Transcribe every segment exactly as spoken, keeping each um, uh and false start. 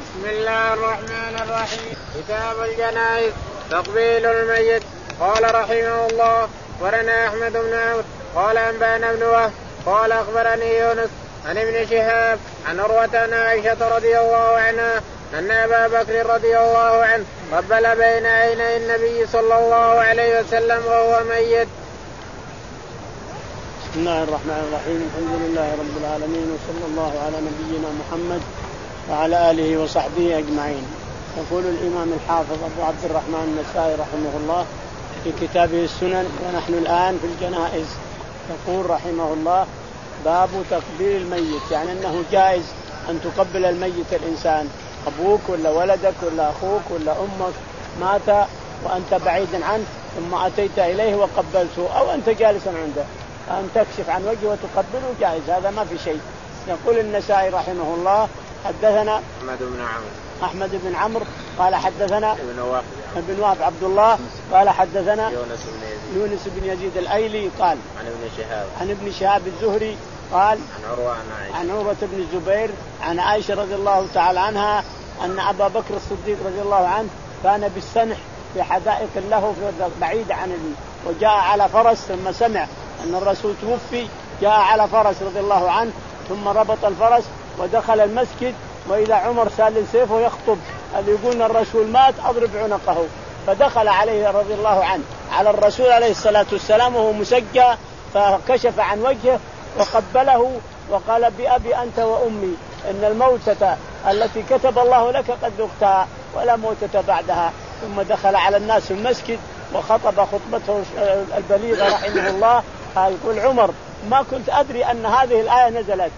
بسم الله الرحمن الرحيم. كتاب الجنائز. تقبيل الميت. قال رحمه الله أخبرنا أحمد بن عمرو قال أنبأنا ابن وهب قال أخبرني يونس عن ابن شهاب عن عروة عن عائشة رضي الله عنها أن أبا بكر رضي الله عنه قبل بين عيني النبي صلى الله عليه وسلم وهو ميت. بسم الله الرحمن الرحيم. الحمد لله رب العالمين وصلى الله على نبينا محمد وعلى آله وصحبه أجمعين. يقول الإمام الحافظ أبو عبد الرحمن النسائي رحمه الله في كتابه السنن ونحن الآن في الجنائز. يقول رحمه الله باب تقبيل الميت، يعني أنه جائز أن تقبل الميت الإنسان، أبوك ولا ولدك ولا أخوك ولا أمك مات وأنت بعيدا عنه ثم أتيت إليه وقبلته، أو أنت جالسا عنده أن تكشف عن وجهه وتقبله جائز، هذا ما في شيء. يقول النسائي رحمه الله حدثنا أحمد بن عمرو أحمد بن عمرو قال حدثنا ابن وهب ابن وهب عبد الله قال حدثنا يونس بن يزيد يونس بن يزيد الأيلي قال عن ابن شهاب عن ابن شهاب الزهري قال عن عروة عن عائشة عن عروة بن الزبير عن عائشة رضي الله تعالى عنها أن أبا بكر الصديق رضي الله عنه كان بالسنح في حدائق له بعيد عن ال... وجاء على فرس ثم سمع أن الرسول توفي، جاء على فرس رضي الله عنه ثم ربط الفرس ودخل المسجد، وإذا عمر سال سيفه يخطب اللي يقول الرسول مات أضرب عنقه، فدخل عليه رضي الله عنه على الرسول عليه الصلاة والسلام وهو مسجى، فكشف عن وجهه وقبله وقال بأبي أنت وأمي إن الموتة التي كتب الله لك قد ذقتها ولا موتة بعدها. ثم دخل على الناس في المسجد وخطب خطبته البليغة رحمه الله. يقول عمر ما كنت أدري أن هذه الآية نزلت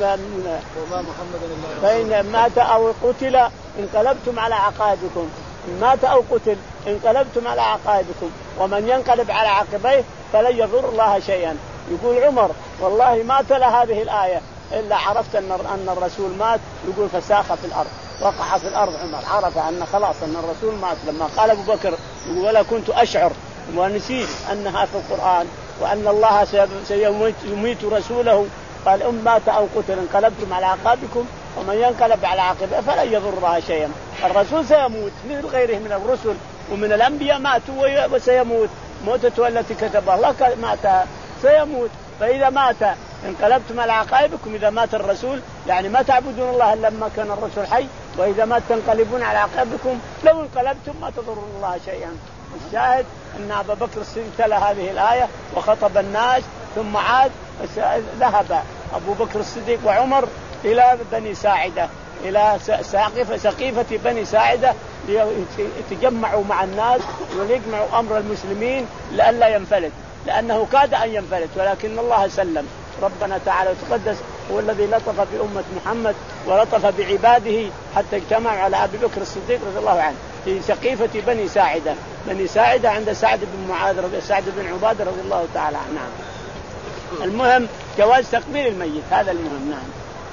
فإن مات أو قتل انقلبتم على عقائدكم، مات أو قتل انقلبتم على عقائدكم، ومن ينقلب على عقبيه فلن يضر الله شيئا. يقول عمر والله ما تلا هذه الآية إلا عرفت أن أن الرسول مات. يقول فساخ في الأرض، وقع في الأرض عمر، عرف أن خلاص أن الرسول مات. لما قال أبو بكر ولا كنت أشعر ونسيت أنها في القرآن وأن الله سيميت رسوله، قال أم مات أو قتل انقلبتم على عقابكم ومن ينقلب على عقبه فلن يضر الله شيئا. الرسول سيموت مثل غيره من الرسل ومن الأنبياء ماتوا وسيموت موتته التي كتبها الله مات سيموت. فإذا مات انقلبتم على عقائبكم، إذا مات الرسول يعني ما تعبدون الله إلا لما كان الرسول حي، وإذا مات تنقلبون على عقائبكم لو انقلبتم ما تضرون الله شيئا. الشاهد أن أبا بكر الصديق تلا هذه الآية وخطب الناس ثم عاد. ذهب أبو بكر الصديق وعمر إلى بني ساعدة، إلى ساقفة سقيفة بني ساعدة ليتجمعوا مع الناس وليجمعوا أمر المسلمين لئلا ينفلت، لأنه كاد أن ينفلت ولكن الله سلم. ربنا تعالى وتقدس هو الذي لطف بأمة محمد ولطف بعباده حتى اجتمعوا على أبي بكر الصديق رضي الله عنه في سقيفة بني ساعدة. بني ساعدة عند سعد بن معاذ رضي سعد بن عبادة رضي الله تعالى عنه. المهم جواز تقبيل الميت، هذا المهم. نعم.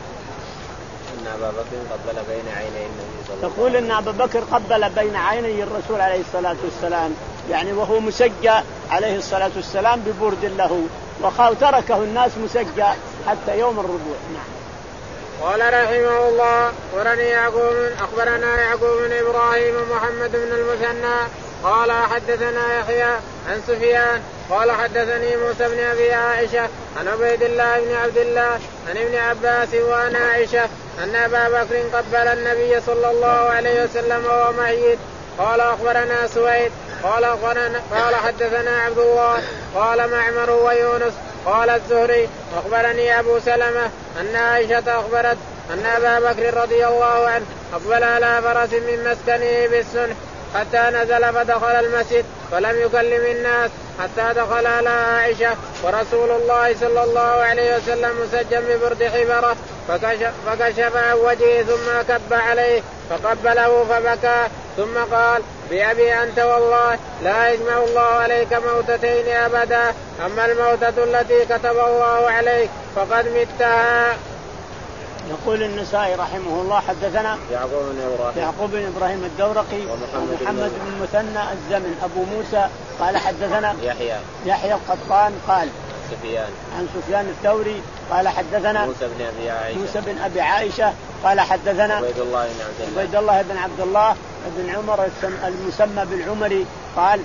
أن أبا بكر قبل بين عيني النبي صلى الله عليه وسلم. تقول أن أبا بكر قبل بين عيني الرسول عليه الصلاة والسلام، يعني وهو مسجى عليه الصلاة والسلام ببرد له، وتركه الناس مسجى حتى يوم الرجوع. نعم. قال رحمه الله ورني يعقوب أخبرنا يعقوب بن إبراهيم محمد بن المثنى قال حدثنا يحيى عن سفيان قال حدثني موسى بن أبي عائشة عن عبيد الله بن عبد الله عن ابن عباس وعن عائشة أن أبا بكر قبل النبي صلى الله عليه وسلم وهو ميت. قال أخبرنا سويد قال أخبرنا قال حدثنا عبد الله قال معمر ويونس قال الزهري أخبرني أبو سلمة أن عائشة أخبرت أن أبا بكر رضي الله عنه أقبل على فرس من مسكنه بالسنح حتى نزل فدخل المسجد فلم يكلم الناس حتى دخل على عائشة ورسول الله صلى الله عليه وسلم مسجى ببرد حبره فكشف, فكشف عن وجهه ثم كب عليه فقبله فبكى ثم قال بأبي أنت والله لا يجمع الله عليك موتتين أبدا، أما الموتة التي كتب الله عليك فقد متها. يقول النسائي رحمه الله حدثنا يعقوب بن إبراهيم يعقوب بن إبراهيم الدورقي ومحمد, ومحمد بن المثنى الزمن أبو موسى قال حدثنا يحيى يحيى القطان قال سفيان عن سفيان الثوري قال حدثنا موسى بن أبي عائشة موسى بن أبي عائشة قال حدثنا عبيد الله بن عبد الله عبيد الله بن عبد الله بن عمر المسمى بالعمري قال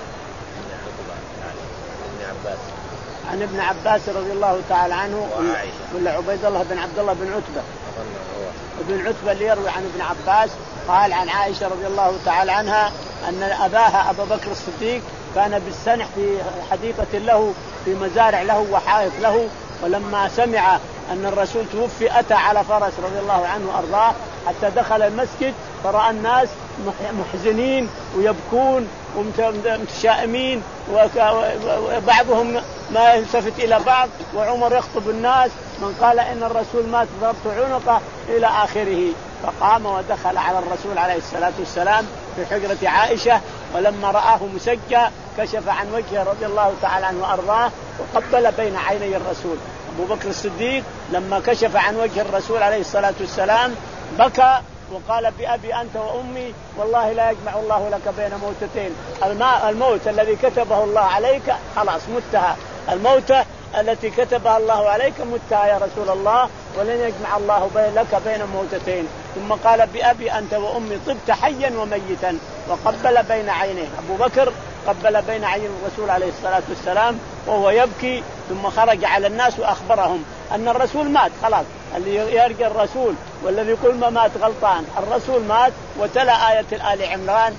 عن ابن عباس رضي الله تعالى عنه ولا عبيد الله بن عبد الله بن عتبة ابن عتبة اللي يروي عن ابن عباس قال عن عائشة رضي الله تعالى عنها أن أباها أبا بكر الصديق كان بالسنح في حديقة له في مزارع له وحائط له، ولما سمع أن الرسول توفي أتى على فرس رضي الله عنه وأرضاه حتى دخل المسجد فرأى الناس محزنين ويبكون ومتشائمين وبعضهم ما يلتفت إلى بعض، وعمر يخطب الناس من قال إن الرسول مات ضربت عنقه إلى آخره. فقام ودخل على الرسول عليه الصلاة والسلام في حجرة عائشة، ولما رآه مسجى كشف عن وجهه رضي الله تعالى عنه وأرضاه وقبل بين عيني الرسول. أبو بكر الصديق لما كشف عن وجه الرسول عليه الصلاة والسلام بكى وقال بأبي أنت وأمي والله لا يجمع الله لك بين موتتين، الموت الذي كتبه الله عليك خلاص متها، الموتة التي كتبها الله عليك متها يا رسول الله، ولن يجمع الله لك بين موتتين. ثم قال بأبي أنت وأمي طبت حيا وميتا، وقبل بين عينيه. أبو بكر قبل بين عين الرسول عليه الصلاة والسلام وهو يبكي، ثم خرج على الناس وأخبرهم أن الرسول مات خلاص. اللي يرجى الرسول والذي يقول ما مات غلطان، الرسول مات. وتلا آية آل عمران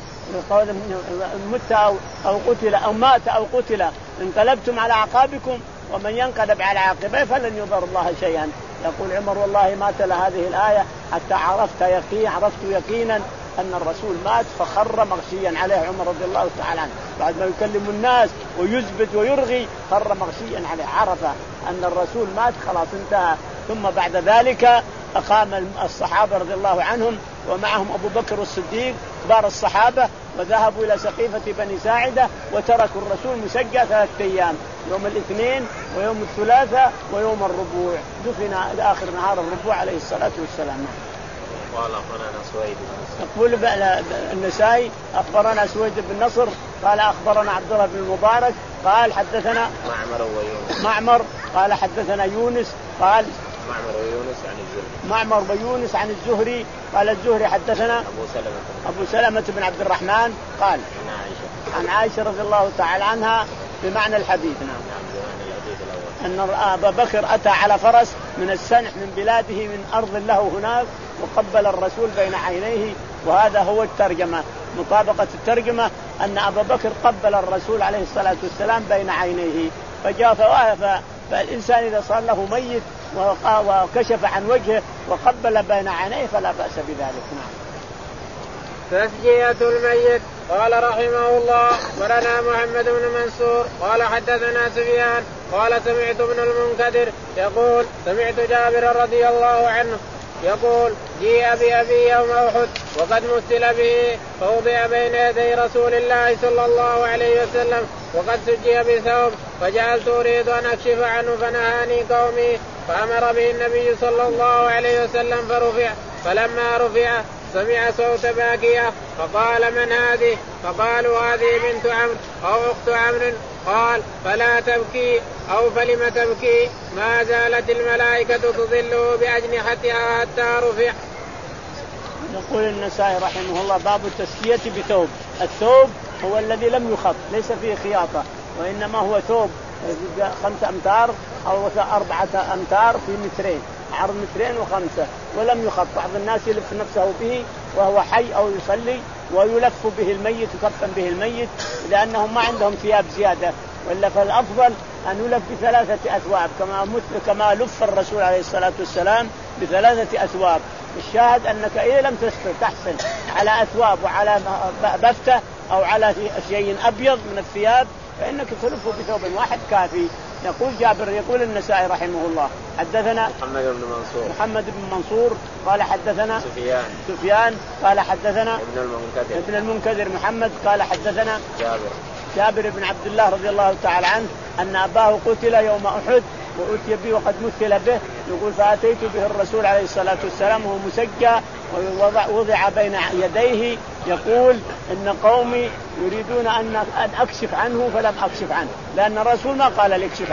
مت أو قتل أو مات أو قتل انقلبتم على أعقابكم ومن ينقلب على عقبيه فلن يضر الله شيئا. يقول عمر والله ما تلا هذه الآية حتى عرفت يقين عرفت يقينا أن الرسول مات، فخر مغشيا عليه عمر رضي الله تعالى عنه بعد ما يكلم الناس ويثبت ويرغي، خر مغشيا عليه، عرف أن الرسول مات خلاص انتهى. ثم بعد ذلك أقام الصحابة رضي الله عنهم ومعهم أبو بكر الصديق كبار الصحابة، وذهبوا إلى سقيفة بني ساعدة وتركوا الرسول مسجى ثلاثة أيام، يوم الاثنين ويوم الثلاثاء ويوم الربوع، دفن آخر نهار الربوع عليه الصلاة والسلام. قال أخبرنا سويد يقول النسائي أخبرنا سويد بن نصر قال أخبرنا عبد الله بن المبارك قال حدثنا معمر ويونس معمر قال حدثنا يونس قال معمر ويونس عن الزهري معمر ويونس عن الزهري قال الزهري حدثنا أبو سلمة أبو سلمة بن عبد الرحمن قال عن عائشة عن عائشة رضي الله تعالى عنها بمعنى الحديث. نعم. أن أبا بكر أتى على فرس من السنح من بلاده من أرض له هناك وقبل الرسول بين عينيه، وهذا هو الترجمة. مطابقة الترجمة أن أبا بكر قبل الرسول عليه الصلاة والسلام بين عينيه، فجاء فوقف. فالإنسان إذا صار له ميت وكشف عن وجهه وقبل بين عينيه فلا بأس بذلك. نعم. تسجية الميت. قال رحمه الله ورنا محمد بن منصور قال حدثنا سفيان قال سمعت ابن المنكدر يقول سمعت جابر رضي الله عنه يقول جيء بأبي يوم أحد وقد مثل به فوضع بين يدي رسول الله صلى الله عليه وسلم وقد سجي بثوب، فجعلت أريد أن أكشف عنه فنهاني قومي، فأمر به النبي صلى الله عليه وسلم فرفع، فلما رفع سمع صوت باكية فقال من هذه؟ فقالوا هذه بنت عمرو أو أخت عمرو. قال فلا تبكي أو فلم تبكي؟ ما زالت الملائكة تظله بأجنحتها حتى رفع. يقول النسائي رحمه الله باب التسكية بثوب. الثوب هو الذي لم يخط ليس فيه خياطة، وإنما هو ثوب خمسة أمتار أو أربعة أمتار في مترين، عرض مترين وخمسة، ولم يخط. بعض الناس يلف نفسه به وهو حي أو يصلي ويلف به الميت يكفن به الميت لأنهم ما عندهم ثياب زيادة، وإلا فالأفضل أن يلف بثلاثة أثواب كما كما لف الرسول عليه الصلاة والسلام بثلاثة أثواب. الشاهد أنك إذا لم تستطع تحصل على أثواب وعلى بفتة أو على شيء أبيض من الثياب فإنك تلفه بثوب واحد كافي. يقول جابر يقول النسائي رحمه الله حدثنا محمد بن منصور محمد بن منصور قال حدثنا سفيان سفيان قال حدثنا ابن المنكدر ابن المنكدر محمد قال حدثنا جابر جابر بن عبد الله رضي الله تعالى عنه أن أباه قتل يوم أحد وأتي به وقد مثل به. يقول فأتيت به الرسول عليه الصلاة والسلام وهو مسجى ووضع وضع بين يديه، يقول إن قومي يريدون أن أكشف عنه فلم أكشف عنه، لأن الرسول ما قال لي اكشف عنه،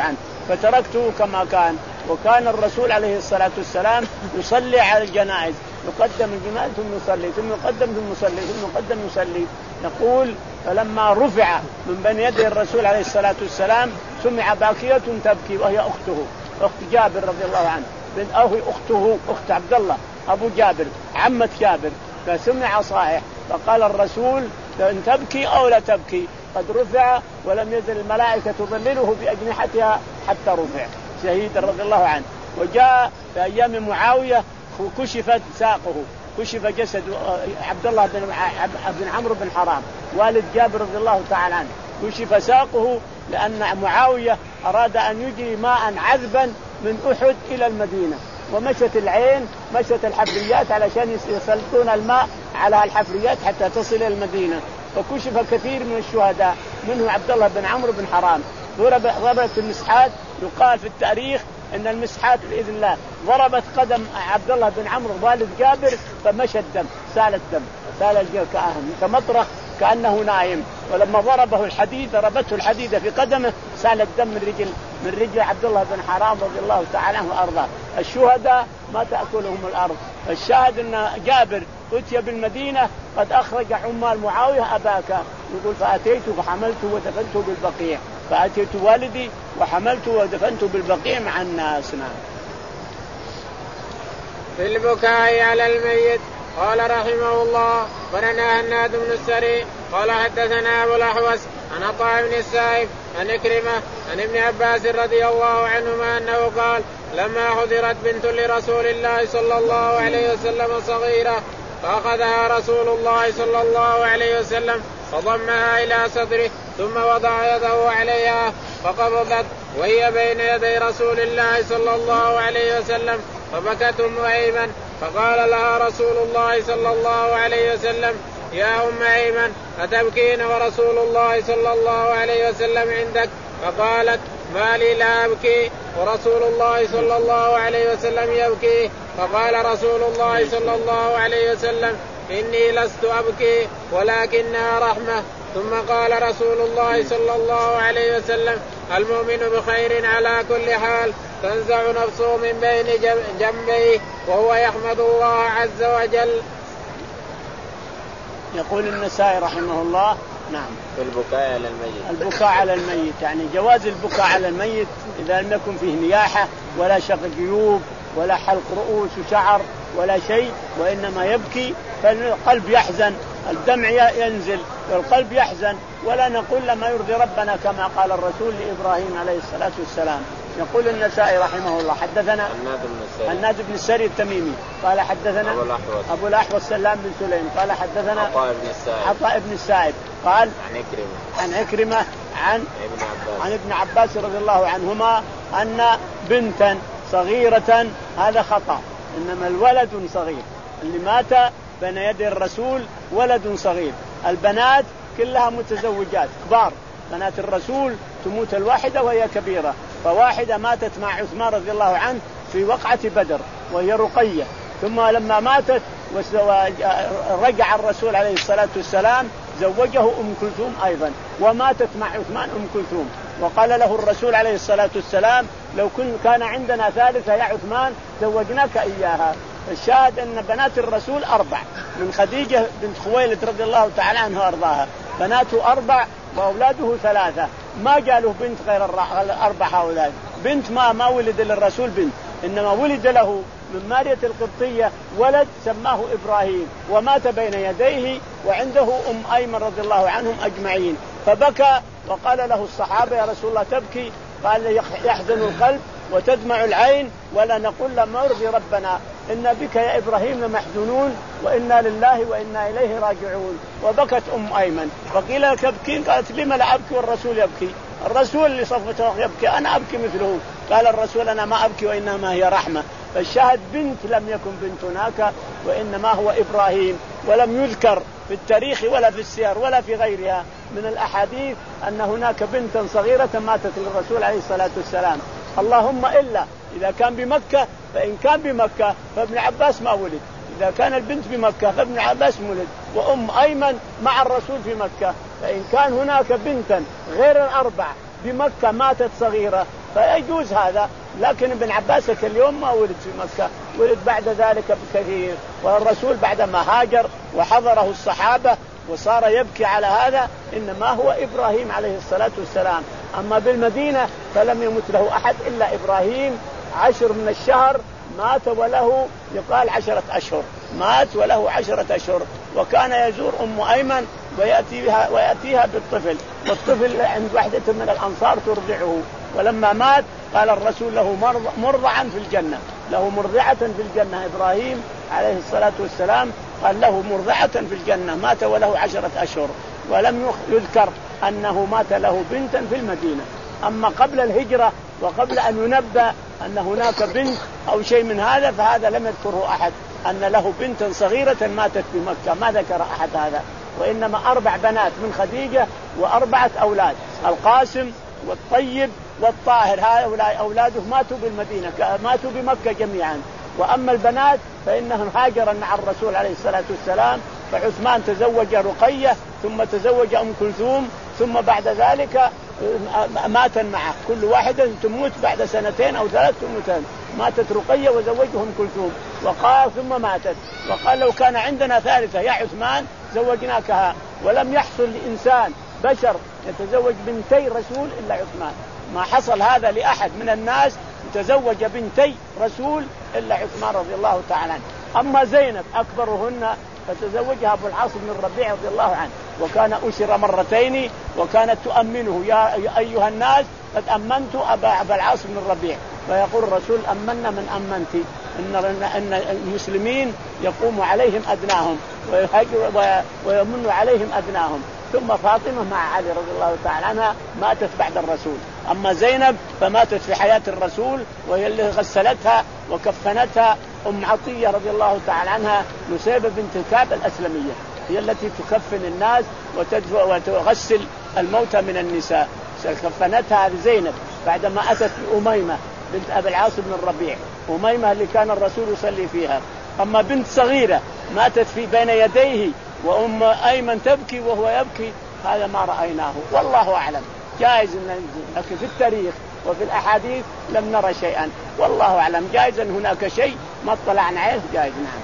فتركته كما كان. وكان الرسول عليه الصلاة والسلام يصلي على الجنائز، يقدم الجنائز ثم يصلي ثم يقدم ثم يصلي ثم يقدم يصلي. يقول فلما رفع من بين يدي الرسول عليه الصلاة والسلام سمع باكية تبكي وهي أخته، أخت جابر رضي الله عنه، بنت أخي أخته أخت عبد الله أبو جابر عمة جابر. فسمع صائح فقال الرسول إن تبكي أو لا تبكي قد رفع ولم يزل الملائكة تظلله بأجنحتها حتى رفع، شهيد رضي الله عنه. وجاء في أيام معاوية كشفت ساقه، كشف جسد عبد الله بن بن عمرو بن حرام والد جابر رضي الله تعالى عنه، كشف ساقه لأن معاوية أراد أن يجري ماء عذبا من أحد إلى المدينة، ومشت العين مشت الحفريات علشان يسلطون الماء على الحفريات حتى تصل إلى المدينة. فكشف كثير من الشهداء منه عبد الله بن عمرو بن حرام. ضربت المسحات، يقال في التاريخ ان المسحات باذن الله ضربت قدم عبد الله بن عمرو والد جابر فمشى الدم، سال الدم، سال الجلد كمطرق كانه نايم. ولما ضربه الحديد ضربته الحديده في قدمه سال الدم من رجل من رجل عبد الله بن حرام رضي الله تعالى عنه وارضاه. الشهداء ما تاكلهم الارض. الشاهد ان جابر أتي بالمدينة قد أخرج عمال معاوية أباك، يقول فأتيت فحملته ودفنته بالبقيع، فأتيت والدي وحملته ودفنته بالبقيع مع الناس. في البكاء على الميت. قال رحمه الله ولنا هناد بن السري قال حدثنا أبو الأحوص عن عطاء بن السائب عن كرمة عن ابن عباس رضي الله عنهما أنه قال لما حضرت بنت لرسول الله صلى الله عليه وسلم صغيرة فأخذها رسول الله صلى الله عليه وسلم فضمها إلى صدره ثم وضع يده عليها فقبضت وهي بين يدي رسول الله صلى الله عليه وسلم فبكت أم أيمن فقال لها رسول الله صلى الله عليه وسلم يا أم أيمن أتبكين ورسول الله صلى الله عليه وسلم عندك؟ فقالت ما لي لا أبكي ورسول الله صلى الله عليه وسلم يبكي. فقال رسول الله صلى الله عليه وسلم إني لست أبكي ولكنها رحمة. ثم قال رسول الله صلى الله عليه وسلم المؤمن بخير على كل حال تنزع نفسه من بين جنبيه وهو يحمد الله عز وجل. يقول النسائي رحمه الله نعم في البكاء على الميت. البكاء على الميت يعني جواز البكاء على الميت إذا لم يكن فيه نياحة ولا شق جيوب ولا حلق رؤوس وشعر ولا شيء، وإنما يبكي فالقلب يحزن، الدمع ينزل والقلب يحزن، ولا نقول لما يرضي ربنا كما قال الرسول لإبراهيم عليه الصلاة والسلام. يقول النسائي رحمه الله حدثنا هناد بن السري التميمي قال حدثنا أبو الأحوص أبو الأحوص سلام بن سليم قال حدثنا عطاء بن السائب عطاء بن السائب قال عن عكرمة عن عكرمة عن ابن عباس عن ابن عباس رضي الله عنهما أن بنتا صغيرة، هذا خطأ، إنما الولد صغير اللي مات بين يدي الرسول ولد صغير. البنات كلها متزوجات كبار، بنات الرسول تموت الواحدة وهي كبيرة، فواحدة ماتت مع عثمان رضي الله عنه في وقعة بدر وهي رقية، ثم لما ماتت ورجع الرسول عليه الصلاة والسلام زوجه أم كلثوم أيضا وماتت مع عثمان أم كلثوم، وقال له الرسول عليه الصلاة والسلام لو كان عندنا ثالثة يا عثمان زوجناك إياها. الشاهد أن بنات الرسول أربع، من خديجة بنت خويلد رضي الله تعالى عنها وأرضاها بناته أربع وأولاده ثلاثة، ما جاله بنت غير الأربع هؤلاء. بنت ما ما ولد للرسول بنت، إنما ولد له من مارية القبطية ولد سماه إبراهيم ومات بين يديه وعنده أم أيمن رضي الله عنهم أجمعين. فبكى وقال له الصحابة يا رسول الله تبكي؟ قال يحزن القلب وتدمع العين ولا نقول لما يرضي ربنا إن بك يا إبراهيم لمحزونون وإنا لله وإنا إليه راجعون. وبكت أم أيمن فقيل لك تبكين؟ قالت لما لا أبكي والرسول يبكي؟ الرسول اللي صفته يبكي أنا أبكي مثله. قال الرسول أنا ما أبكي وإنما هي رحمة. فالشاهد بنت لم يكن بنت هناك وإنما هو إبراهيم، ولم يذكر في التاريخ ولا في السير ولا في غيرها من الأحاديث أن هناك بنتا صغيرة ماتت للرسول عليه الصلاة والسلام، اللهم إلا إذا كان بمكة، فإن كان بمكة فابن عباس ما ولد، إذا كان البنت بمكة فابن عباس ولد وأم أيمن مع الرسول في مكة. فإن كان هناك بنتا غير الأربع بمكة ماتت صغيرة فيجوز هذا. لكن ابن عباس اليوم ما ولد في مكة، ولد بعد ذلك بكثير، والرسول بعدما هاجر وحضره الصحابة وصار يبكي على هذا إنما هو إبراهيم عليه الصلاة والسلام. أما بالمدينة فلم يمت له أحد إلا إبراهيم، عشر من الشهر مات وله يقال عشرة أشهر، مات وله عشرة أشهر. وكان يزور أم أيمن ويأتيها, ويأتيها بالطفل، والطفل عند واحدة من الأنصار ترضعه. ولما مات قال الرسول له مرضعا في الجنة، له مرضعة في الجنة. إبراهيم عليه الصلاة والسلام قال له مرضعة في الجنة، مات وله عشرة أشهر. ولم يذكر أنه مات له بنتا في المدينة. أما قبل الهجرة وقبل أن ينبأ أن هناك بنت أو شيء من هذا فهذا لم يذكره أحد، أن له بنتا صغيرة ماتت في مكة، ما ذكر أحد هذا. وإنما أربع بنات من خديجة وأربعة أولاد، القاسم والطيب والطاهر، هؤلاء أولاده ماتوا بالمدينة، ماتوا بمكة جميعا. وأما البنات فإنهم هاجرا مع الرسول عليه الصلاة والسلام، فعثمان تزوج رقية ثم تزوج أم كلثوم، ثم بعد ذلك مات معه، كل واحدة تموت بعد سنتين أو ثلاث تموتين. ماتت رقية وزوجه أم كلثوم، وقال ثم ماتت، وقال لو كان عندنا ثالثة يا عثمان زوجناكها. ولم يحصل لإنسان بشر يتزوج بنتي رسول إلا عثمان، ما حصل هذا لأحد من الناس تزوج بنتي رسول إلا عثمان رضي الله تعالى عنه. أما زينب أكبرهن فتزوجها أبو العاص بن الربيع رضي الله عنه، وكان أشر مرتين وكانت تؤمنه، يا أيها الناس قد أمنت أبا العاص بن الربيع. فيقول الرسول أمنا من أمنتي، إن أن المسلمين يقوم عليهم أدناهم ويمن عليهم أدناهم. ثم فاطمة مع علي رضي الله تعالى عنها ماتت بعد الرسول. أما زينب فماتت في حياة الرسول، وهي اللي غسلتها وكفنتها أم عطية رضي الله تعالى عنها، نسيبة بنت كعب الأسلمية، هي التي تكفن الناس وتغسل الموتى من النساء. كفنتها زينب بعدما أتت بأميمة بنت أبي العاص بن الربيع، أميمة اللي كان الرسول يصلي فيها. أما بنت صغيرة ماتت في بين يديه وأم أيمن تبكي وهو يبكي، هذا ما رأيناه والله أعلم. جائز أن ننزل، لكن في التاريخ وفي الأحاديث لم نرى شيئا، والله أعلم. جائز أن هناك شيء ما اطلعنا عليه، جائز. نعم.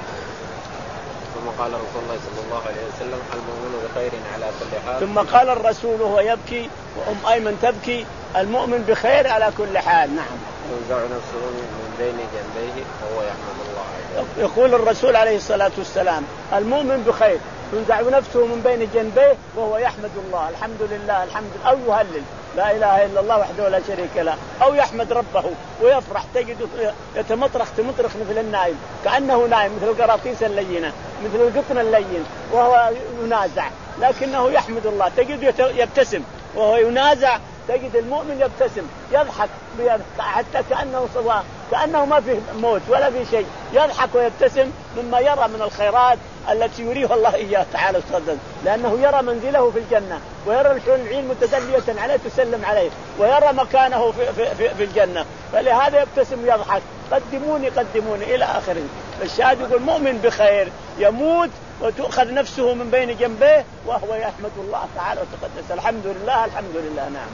ثم قال رسول الله صلى الله عليه وسلم المؤمن بخير على كل حال. ثم قال الرسول وهو يبكي وأم أيمن تبكي المؤمن بخير على كل حال. نعم. ينزع نفسه من بين جنبيه وهو يحمد الله. يقول الرسول عليه الصلاة والسلام المؤمن بخير، ينزع نفسه من بين جنبيه وهو يحمد الله، الحمد لله الحمد، أو يهلل لا إله إلا الله وحده لا شريك له، أو يحمد ربه ويفرح، تجد يتمطرخ تمطرخ مثل النائم، كأنه نائم مثل القراطيس اللينة مثل القطن اللين وهو ينازع، لكنه يحمد الله. تجد يبتسم وهو ينازع، تجد المؤمن يبتسم يضحك حتى كأنه صواب، كأنه ما فيه موت ولا في شيء، يضحك ويبتسم مما يرى من الخيرات التي يريه الله إياه تعالى وتقدس، لأنه يرى منزله في الجنة، ويرى الحور العين متدلية عليه تسلم عليه، ويرى مكانه في, في, في, في الجنة، فلهذا يبتسم ويضحك، قدموني قدموني إلى آخره. الشاهد يقول مؤمن بخير يموت وتؤخذ نفسه من بين جنبيه وهو يحمد الله تعالى وتقدس، الحمد لله الحمد لله. نعم.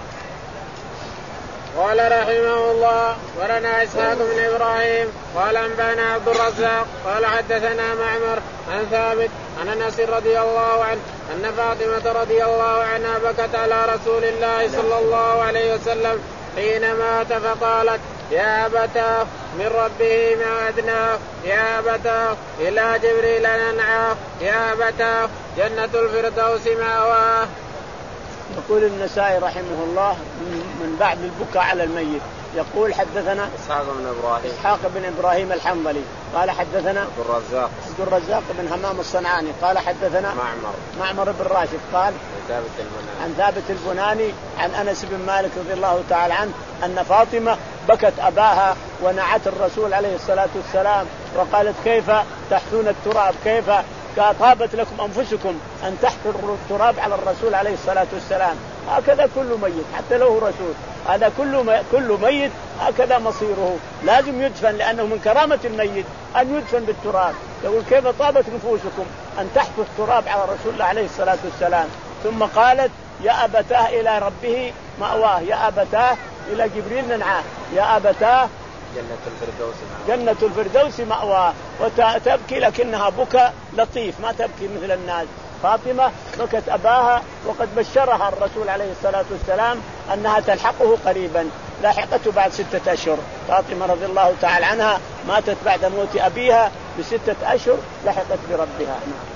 قال رحمه الله ولنا إسحاق بن إبراهيم قال أنبانا عبد الرزاق قال حدثنا معمر عن ثابت عن أنس رضي الله عنه أن فاطمة رضي الله عنها بكت على رسول الله صلى الله عليه وسلم حين مات فقالت يا أبتاه من ربه ما أدناه، يا أبتاه إلى جبريل ننعاه، يا أبتاه جنة الفردوس مأواه. يقول النسائي رحمه الله من بعد البكاء على الميت، يقول حدثنا إسحاق بن إبراهيم إسحاق بن إبراهيم الحنظلي قال حدثنا عبد الرزاق عبد الرزاق بن همام الصنعاني قال حدثنا معمر معمر بن راشد قال ثابت البناني عن ثابت البناني عن أنس بن مالك رضي الله تعالى عنه أن فاطمة بكت أباها ونعت الرسول عليه الصلاة والسلام وقالت كيف تحثون التراب، كيف طابت لكم أنفسكم أن تحثوا التراب على الرسول عليه الصلاة والسلام. هكذا كل ميت حتى لو رسول، هذا كل كل ميت هكذا مصيره، لازم يدفن، لأنه من كرامة الميت أن يدفن بالتراب. يقول كيف طابت نفوسكم أن تحثوا التراب على رسول الله عليه الصلاة والسلام. ثم قالت يا أبتاه إلى ربه مأواه، يا أبتاه إلى جبريل ننعاه يا أبتاه جنة الفردوس مأواه جنة الفردوس مأواه وتبكي لكنها بكى لطيف ما تبكي مثل الناس. فاطمة بكت أباها وقد بشرها الرسول عليه الصلاة والسلام أنها تلحقه قريبا، لاحقته بعد ستة أشهر. فاطمة رضي الله تعالى عنها ماتت بعد موت أبيها بستة أشهر، لحقت بربها.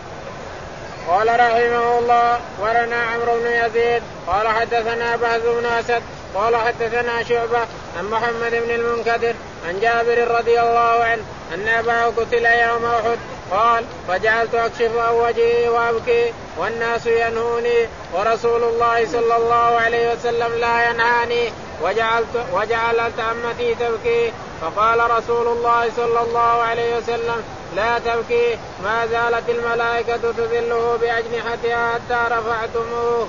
قال رحمه الله ولنا عمرو بن يزيد قال حدثنا بهز بن أسد قال حدثنا شعبة عن محمد بن المنكدر عن جابر رضي الله عنه أن أباه قتل يوم أحد قال فجعلت أكشف عن وجهي وأبكي والناس ينهوني ورسول الله صلى الله عليه وسلم لا ينهاني وجعلت وجعلت عمتي تبكي فقال رسول الله صلى الله عليه وسلم لا تبكي ما زالت الملائكة تذله بأجنحتها حتى رفعتموه.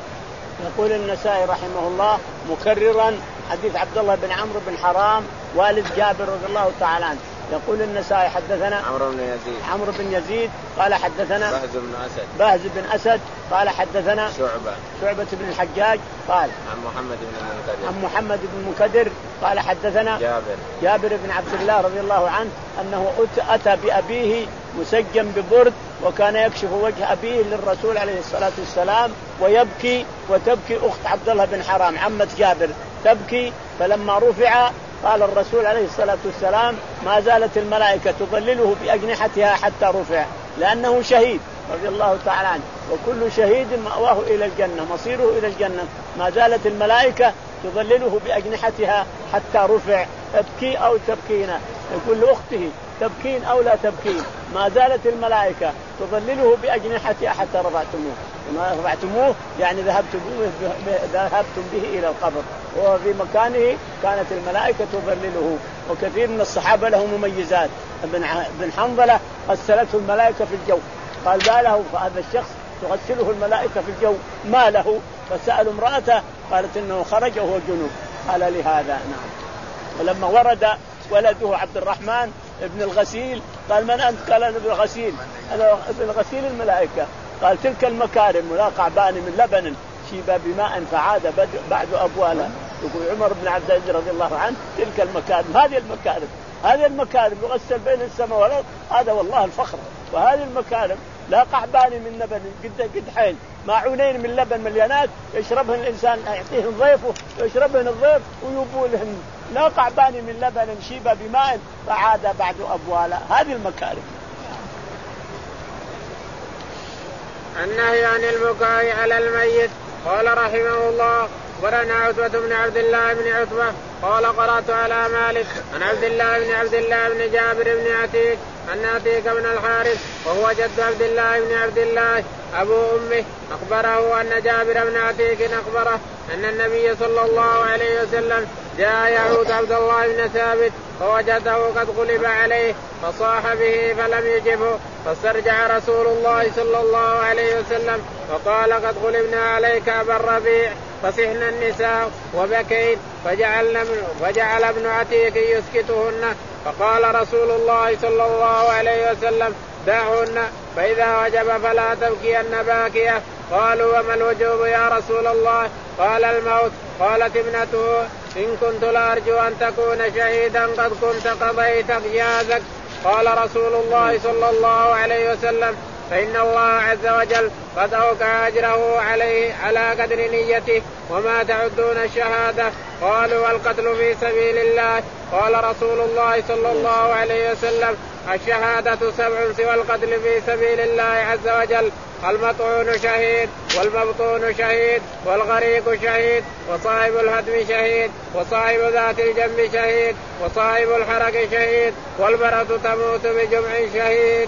يقول النسائي رحمه الله مكررا حديث عبد الله بن عمرو بن حرام والد جابر رضي الله تعالى عنه. يقول النسائي حدثنا عمرو بن يزيد عمرو بن يزيد قال حدثنا بهز بن أسد بهز بن أسد قال حدثنا شعبة شعبة بن الحجاج قال عن محمد بن المنكدر عن محمد بن المنكدر قال حدثنا جابر جابر بن عبد الله رضي الله عنه أنه أتى بأبيه مسجم ببرد وكان يكشف وجه أبيه للرسول عليه الصلاة والسلام ويبكي وتبكي أخت عبد الله بن حرام عمة جابر تبكي. فلما رفع قال الرسول عليه الصلاة والسلام ما زالت الملائكة تظلله بأجنحتها حتى رفع لأنه شهيد رضي الله تعالى عنه وكل شهيد مأواه إلى الجنة مصيره إلى الجنة. ما زالت الملائكة تظلله بأجنحتها حتى رفع. تبكي أو تبكين يقول لأخته تبكين أو لا تبكين ما زالت الملائكة تظلله بأجنحتها حتى رفعتموه. ما رفعتموه يعني ذهبتم به, ذهبتم به إلى القبر وفي مكانه كانت الملائكة تظلله. وكثير من الصحابة له مميزات. ابن حنظلة غسلته الملائكة في الجو قال له فهذا الشخص تغسله الملائكة في الجو ما له فسألوا امرأته قالت إنه خرج وهو جنوب قال لهذا نعم. ولما ورد ولده عبد الرحمن ابن الغسيل قال من أنت؟ قال أنا ابن الغسيل أنا ابن غسيل الملائكة. قال تلك المكارم ولا قعبان من لبن شيبا بماء فعاد بعد أبوالا. يقول عمر بن عبد العزيز رضي الله عنه تلك المكارم هذه المكارم هذه المكارم يغسل بين السماء والأرض هذا والله الفخر. وهذه المكارم لا قعبان من لبن قد قد حين معونين من لبن مليانات يشربهن الإنسان يعطيهن ضيفه يشربهن الضيف ويبولهن لا قعبان من لبن شيبا بماء فعاد بعد أبوالا. هذه المكارم. النهي عن البكاء على الميت. قال رحمه الله ورنا عتبة بن عبد الله بن عتبة قال قرأت على مالك عن عبد الله بن عبد الله بن جابر بن عتيق أن عتيق بن الحارث وهو جد عبد الله بن عبد الله أبو أمه أخبره أن جابر بن عتيق أخبره أن النبي صلى الله عليه وسلم جاء يعود عبد الله بن ثابت فوجده قد غلب عليه فصاح به فلم يجبه فاسترجع رسول الله صلى الله عليه وسلم وقال قد غلبنا عليك أبا الربيع فصحنا النساء وبكين فجعل, فجعل ابن عتيق يسكتهن فقال رسول الله صلى الله عليه وسلم دعهن فإذا وجب فلا تبكين باكية. قالوا وما الوجوب يا رسول الله؟ قال الموت. قالت ابنته إن كنت لأرجو أن تكون شهيدا قد كنت قضيت جازك. قال رسول الله صلى الله عليه وسلم فإن الله عز وجل قد أوقع أجره عليه على قدر نيته وما تعدون الشهادة. قالوا والقتل في سبيل الله. قال رسول الله صلى الله عليه وسلم الشهادة سبع سوى القتل في سبيل الله عز وجل المطعون شهيد والمبطون شهيد والغريق شهيد وصاحب الهدم شهيد وصاحب ذات الجنب شهيد وصاحب الحرق شهيد والمرأة تموت بجمع شهيد.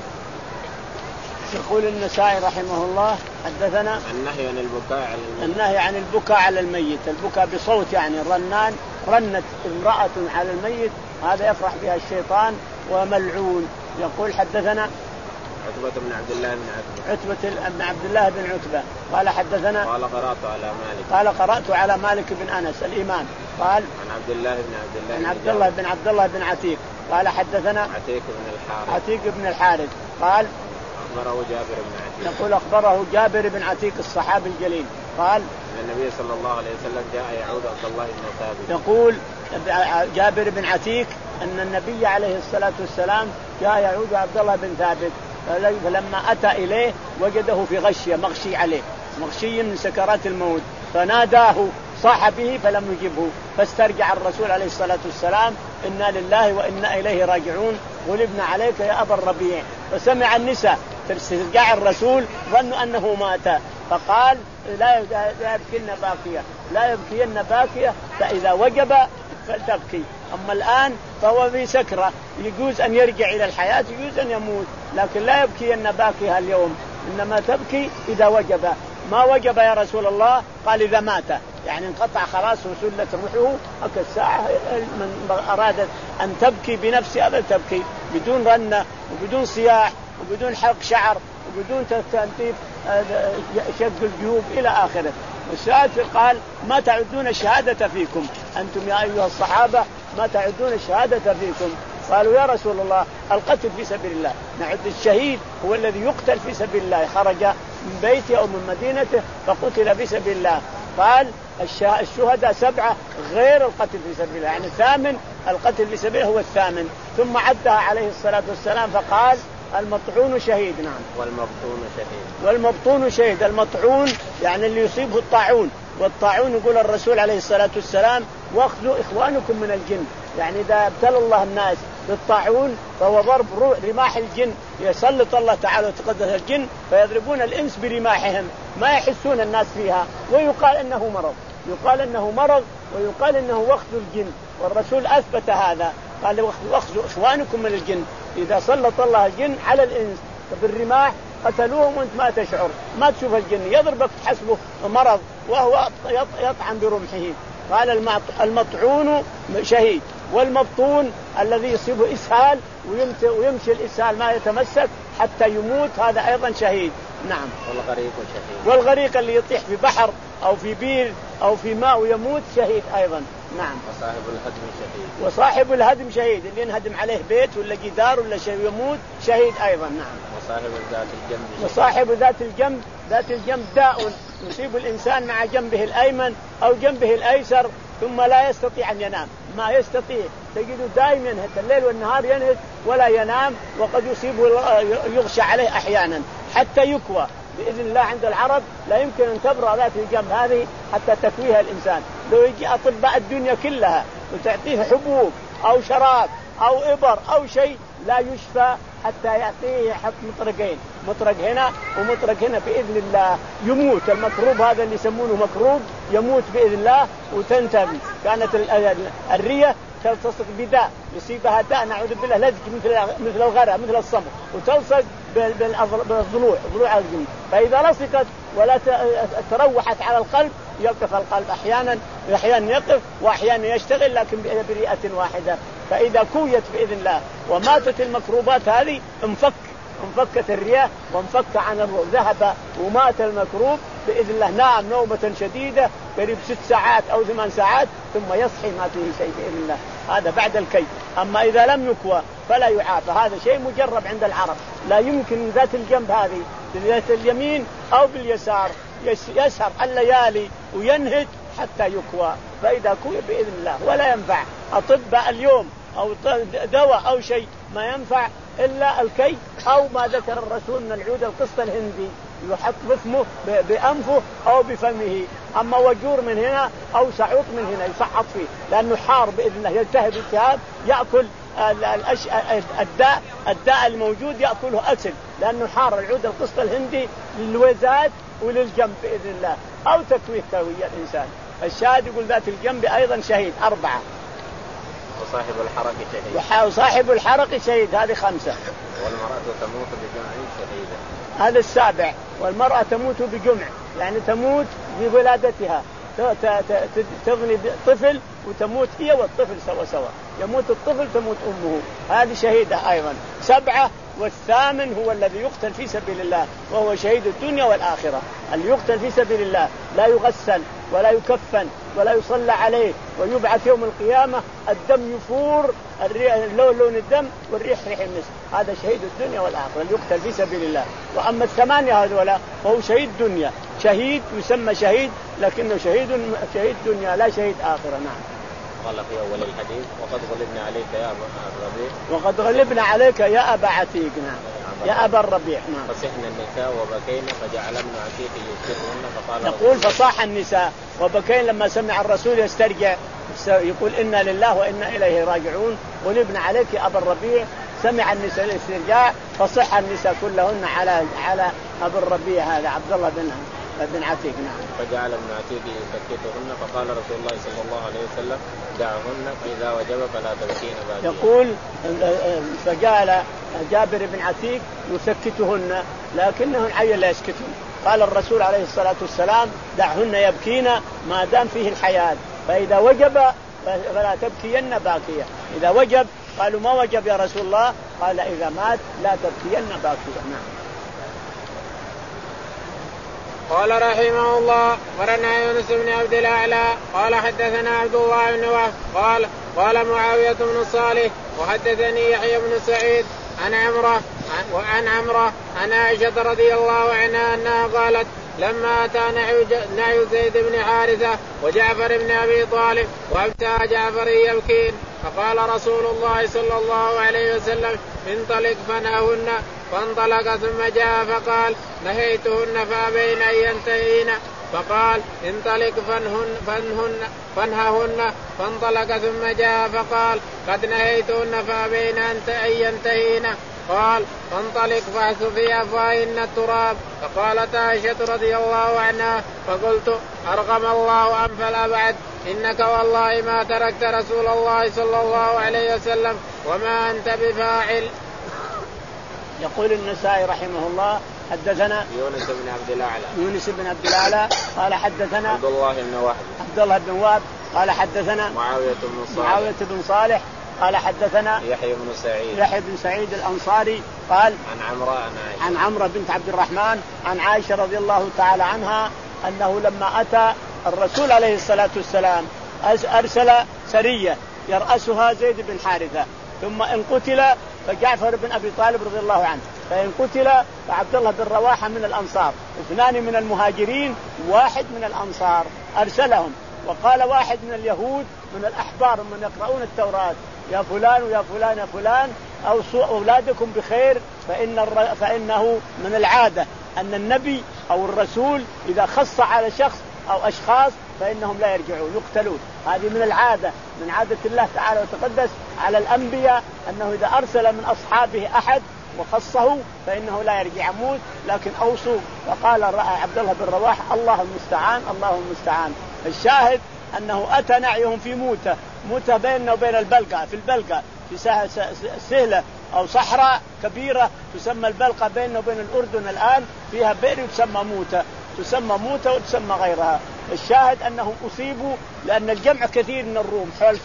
يقول النسائي رحمه الله حدثنا النهي عن البكاء على الميت. النهي عن البكاء على الميت. البكاء بصوت يعني رنان رنت امرأة على الميت هذا يفرح بها الشيطان وملعون. يقول حدثنا عتبة بن عبد الله بن عتبة عتبة بن عبد الله بن عتبة قال حدثنا قال قرأت على مالك قال قرأت على مالك بن أنس الإمام قال عن عبد الله بن عبد الله عن عبد الله بن عبد الله بن عتيق قال حدثنا عتيق بن الحارث عتيق بن الحارث قال أخبره جابر بن عتيق يقول أخبره جابر بن عتيق الصحابي الجليل قال النبي صلى الله عليه وسلم جاء يعود عبد الله بن ثابت. يقول جابر بن عتيك أن النبي عليه الصلاة والسلام جاء يعود عبد الله بن ثابت، فلما أتى إليه وجده في غشية مغشي عليه، مغشي من سكرات الموت، فناداه صاح به فلم يجبه، فاسترجع الرسول عليه الصلاة والسلام إنا لله وإنا إليه راجعون غلبنا عليك يا أبا الربيع. فسمع النساء تسترجع الرسول ظنوا أنه مات، فقال لا يبكين باكية لا يبكين باكية، فإذا وجب فلتبكي، أما الآن فهو في سكرة يجوز أن يرجع إلى الحياة يجوز أن يموت، لكن لا يبكين باكيها اليوم، إنما تبكي إذا وجب. ما وجب يا رسول الله؟ قال إذا مات، يعني انقطع خلاص وسلت روحه. هكذا الساعة من أرادت أن تبكي بنفسها فتبكي بدون رنة وبدون صياح وبدون حلق شعر وبدون تنتيف شق الجيوب إلى آخره. والشاهد قال ما تعدون الشهادة فيكم أنتم يا أيها الصحابة، ما تعدون الشهادة فيكم؟ قالوا يا رسول الله القتل في سبيل الله، نعد الشهيد هو الذي يقتل في سبيل الله، خرج من بيته أو من مدينته فقتل في سبيل الله. قال الشهداء سبعة غير القتل في سبيل الله، يعني ثامن القتل في سبيل الله هو الثامن. ثم عدها عليه الصلاة والسلام فقال المطعون شهيد. نعم والمبطون شهيد. والمبطون شهيد. المطعون يعني اللي يصيبه الطاعون، والطاعون يقول الرسول عليه الصلاة والسلام واخذوا إخوانكم من الجن، يعني إذا ابتلى الله الناس بالطاعون فهو ضرب رماح الجن، يسلط الله تعالى وتقدس الجن فيضربون الإنس برماحهم ما يحسون الناس فيها، ويقال أنه مرض، يقال أنه مرض ويقال أنه وخذ الجن، والرسول أثبت هذا، قال واخذوا إخوانكم من الجن، إذا سلط الله الجن على الإنس بالرماح قتلوهم وانت ما تشعر، ما تشوف الجن يضربك تحسبه مرض وهو يطعن برمحه. قال المطعون شهيد. والمبطون الذي يصيبه إسهال ويمشي الإسهال ما يتمسك حتى يموت هذا أيضا شهيد. نعم. والغريق شهيد. والغريق اللي يطيح في بحر أو في بير أو في ماء ويموت شهيد أيضا. نعم. وصاحب الهدم شهيد. وصاحب الهدم شهيد، اللي ينهدم عليه بيت ولا جدار ولا شيء يموت شهيد أيضا. نعم. وصاحب ذات الجنب. وصاحب ذات الجنب. ذات الجنب داء يصيب الإنسان مع جنبه الأيمن أو جنبه الأيسر ثم لا يستطيع أن ينام، ما يستطيع، تجده دائما ينهد الليل والنهار ينهد ولا ينام، وقد يصيبه يغشى عليه أحيانا حتى يكوى بإذن الله. عند العرب لا يمكن أن تبرأ ذات الجنب هذه حتى تكويها الإنسان، لو يجي أطباء الدنيا كلها وتعطيه حبوب أو شراب أو إبر أو شيء لا يشفى حتى يعطيه حق مطرقين، مطرق هنا ومطرق هنا بإذن الله يموت. المكروب هذا اللي يسمونه مكروب يموت بإذن الله وتنتهي. كانت الرية تلتصق بداء يصيبها داء نعوذ بالله لزق مثل مثل الغرة مثل الصمغ وتلصق بالضلوع ضلوع الجن، فإذا لصقت ولا تروحت على القلب يقف القلب أحيانا أحيانا يقف وأحيانا يشتغل لكن برئة واحدة. فإذا كويت بإذن الله وماتت المكروبات هذه انفك انفكت الرياح وانفك عن الروح ذهب ومات المكروب بإذن الله. نام نومة شديدة قريب ست ساعات أو ثمان ساعات ثم يصحي ما فيه شيء بإذن الله، هذا بعد الكي. أما إذا لم يكوى فلا يعافى، هذا شيء مجرب عند العرب، لا يمكن ذات الجنب هذه بذات اليمين أو باليسار يسهر الليالي وينهج حتى يكوى، فإذا كوي بإذن الله ولا ينفع أطباء اليوم أو دواء أو شيء ما ينفع إلا الكي أو ما ذكر الرسول من العود القسط الهندي يحط بفمه بأنفه أو بفمه، أما وجور من هنا أو سعوط من هنا يصعط فيه لأنه حار بإذن الله يلتهب التهاب يأكل الداء الداء الموجود يأكله أسد لأنه حار. العود القسط الهندي للوزات وللجنب بإذن الله أو تكويه كوية الإنسان. الشاهد يقول ذات الجنب أيضا شهيد أربعة. وصاحب الحرق شهيد. وصاحب الحرق شهيد هذه خمسة. والمرأة تموت بجمع شهيدة هذا السابع. والمرأة تموت بجمع يعني تموت بولادتها، تغني طفل وتموت هي والطفل سوا سوا، يموت الطفل تموت أمه، هذه شهيدة أيضا سبعة. والثامن هو الذي يقتل في سبيل الله وهو شهيد الدنيا والآخرة. اللي يقتل في سبيل الله لا يغسل ولا يكفن ولا يصلى عليه ويبعث يوم القيامة الدم يفور اللون لون الدم والريح ريح المسك، هذا شهيد الدنيا والآخرة اللي يقتل في سبيل الله. وأما الثمانية هذولا فهو شهيد دنيا شهيد يسمى شهيد، لكنه شهيد شهيد دنيا لا شهيد آخرة. نعم. قال في أول الحديث وقد غلبنا عليك يا أبا الربيع وقد غلبنا عليك يا أبا عتيق. نعم. يا أبا الربيع. نعم. فصحنا النساء وبكينا فجعل ابن عتيق يذكرهن فقال يقول فصاح النساء وبكين لما سمع الرسول يسترجع يقول إنا لله وإنا إليه راجعون غلبنا عليك يا أبا الربيع. سمع النساء الاسترجاع فصح النساء كلهن على على أبو الربيع هذا عبد الله بن بن عتيق. نعم. فجعل ابن عتيق يسكتهن فقال رسول الله صلى الله عليه وسلم دعهن فإذا وجب فلا تبكين بعد. يقول فجعل جابر بن عتيق يسكتهن لكنه عين لا يسكتهن. قال الرسول عليه الصلاة والسلام دعهن يبكين ما دام فيه الحياة فإذا وجب فلا تبكين باكية. إذا وجب قالوا ما وجب يا رسول الله؟ قال إذا مات لا تبكين باكية. نعم. قال رحمه الله ورنا يونس بن عبد الأعلى قال حدثنا عبد الله بن وهب قال قال معاوية بن صالح وحدثني يحيى بن سعيد عن عمرة وعن عمرة عن عائشة رضي الله عنها أنها قالت لما أتى نعي زيد بن حارثة وجعفر بن أبي طالب وابتى جعفر يبكين فقال رسول الله صلى الله عليه وسلم انطلق فنههن فانطلق ثم جاء فقال نهيتهن فأبين أن ينتهين فقال انطلق فانهن فانهن فانههن فانطلق ثم جاء فقال قد نهيتهن فأبين أن ينتهين قال فانطلق فاحث في أفواههن التراب. فقالت عائشة رضي الله عنها فقلت أرغم الله أنف الأبعد إنك والله ما تركت رسول الله صلى الله عليه وسلم وما أنت بفاعل. يقول النسائي رحمه الله حدثنا يونس بن عبد الأعلى يونس بن عبد الأعلى قال حدثنا عبد الله بن وهب عبد الله بن وهب قال حدثنا معاوية بن صالح معاوية بن صالح قال حدثنا يحيى بن سعيد يحيى بن سعيد الأنصاري قال عن عمرو عن عائشة عن عمرو بنت عبد الرحمن عن عائشة رضي الله تعالى عنها أنه لما أتى الرسول عليه الصلاة والسلام أرسل سرية يرأسها زيد بن حارثة ثم إن قتل فجعفر بن أبي طالب رضي الله عنه فإن قتل فعبد الله بن رواحة من الأنصار اثنان من المهاجرين واحد من الأنصار أرسلهم. وقال واحد من اليهود من الأحبار من يقرؤون التوراة يا فلان ويا فلان يا فلان أوصوا أولادكم بخير فإن الر... فإنه من العادة أن النبي أو الرسول إذا خص على شخص أو أشخاص فإنهم لا يرجعون يقتلون. هذه من العادة من عادة الله تعالى وتقدس على الأنبياء أنه إذا أرسل من أصحابه أحد وخصه فإنه لا يرجع يموت لكن أوصوا. وقال عبد الله بن رواحة الله المستعان الله المستعان. الشاهد أنه أتى نعيهم في موتة موتة بيننا وبين البلقاء في البلقاء في سهلة أو صحراء كبيرة تسمى البلقاء بيننا وبين الأردن الآن فيها بئر تسمى موتة تسمى موتة وتسمى غيرها. الشاهد أنهم أصيبوا لأن الجمع كثير من الروم حول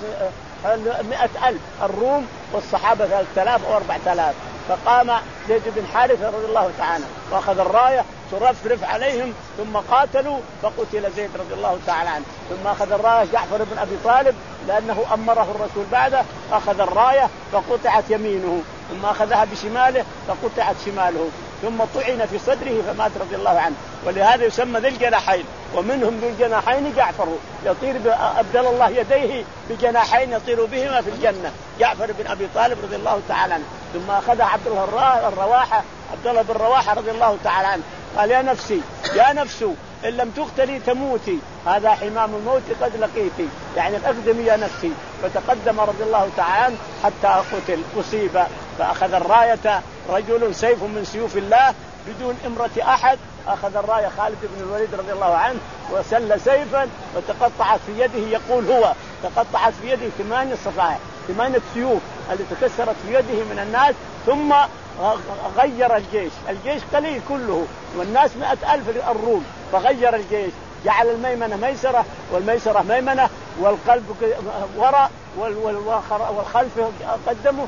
مئة ألف الروم والصحابة ثلاثة آلاف أو أربعة آلاف. فقام زيد بن حارثة رضي الله تعالى وأخذ الراية ترفرف عليهم ثم قاتلوا فقتل زيد رضي الله تعالى عنه. ثم أخذ الراية جعفر بن أبي طالب لأنه أمره الرسول بعده أخذ الراية فقطعت يمينه ثم أخذها بشماله فقطعت شماله ثم طعن في صدره فمات رضي الله عنه. ولهذا يسمى ذي الجناحين ومنهم ذي الجناحين جعفر يطير أبدل الله يديه بجناحين يطير بهما في الجنة جعفر بن أبي طالب رضي الله تعالى عنه. ثم أخذها عبد الله الرواحة عبد الله بن رواحة رضي الله تعالى عنه قال يا نفسي يا نفس إن لم تقتلي تموتي هذا حمام الموت قد لقيتي يعني أقدمي يا نفسي. فتقدم رضي الله تعالى عنه حتى قتل أصيب فأخذ الراية رجل سيف من سيوف الله بدون إمرة أحد أخذ الراية خالد بن الوليد رضي الله عنه وسل سيفا وتقطعت في يده يقول هو تقطعت في يده ثمانية صفائح ثمانية سيوف التي تكسرت في يده من الناس. ثم غير الجيش الجيش قليل كله والناس مئة ألف الروم فغير الجيش جعل الميمنة ميسرة والميسرة ميمنة والقلب وراء والخلف قدمه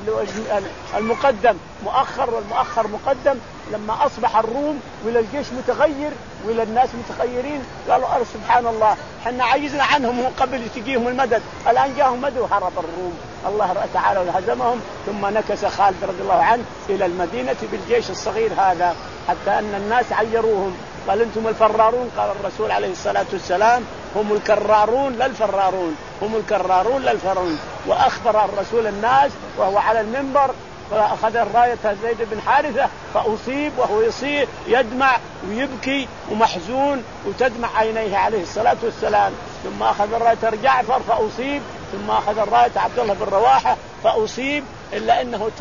والمقدم مؤخر والمؤخر مقدم. لما أصبح الروم ولا الجيش متغير ولا الناس متغيرين قالوا أرى سبحان الله حنا عجزنا عنهم قبل تجيهم المدد الآن جاءهم مدد وحرب الروم الله تعالى وهزمهم. ثم نكس خالد رضي الله عنه إلى المدينة بالجيش الصغير هذا حتى أن الناس عيروهم قال أنتم الفرارون. قال الرسول عليه الصلاة والسلام هم الكرارون لا الفرارون، هم الكرارون لا الفرارون. وأخبر الرسول الناس وهو على المنبر فأخذ الراية زيد بن حارثة فأصيب وهو يصيح يدمع ويبكي ومحزون وتدمع عينيه عليه الصلاة والسلام. ثم أخذ الراية جعفر فأصيب، ثم أخذ الراية عبد الله بن رواحة فأصيب، إلا أنه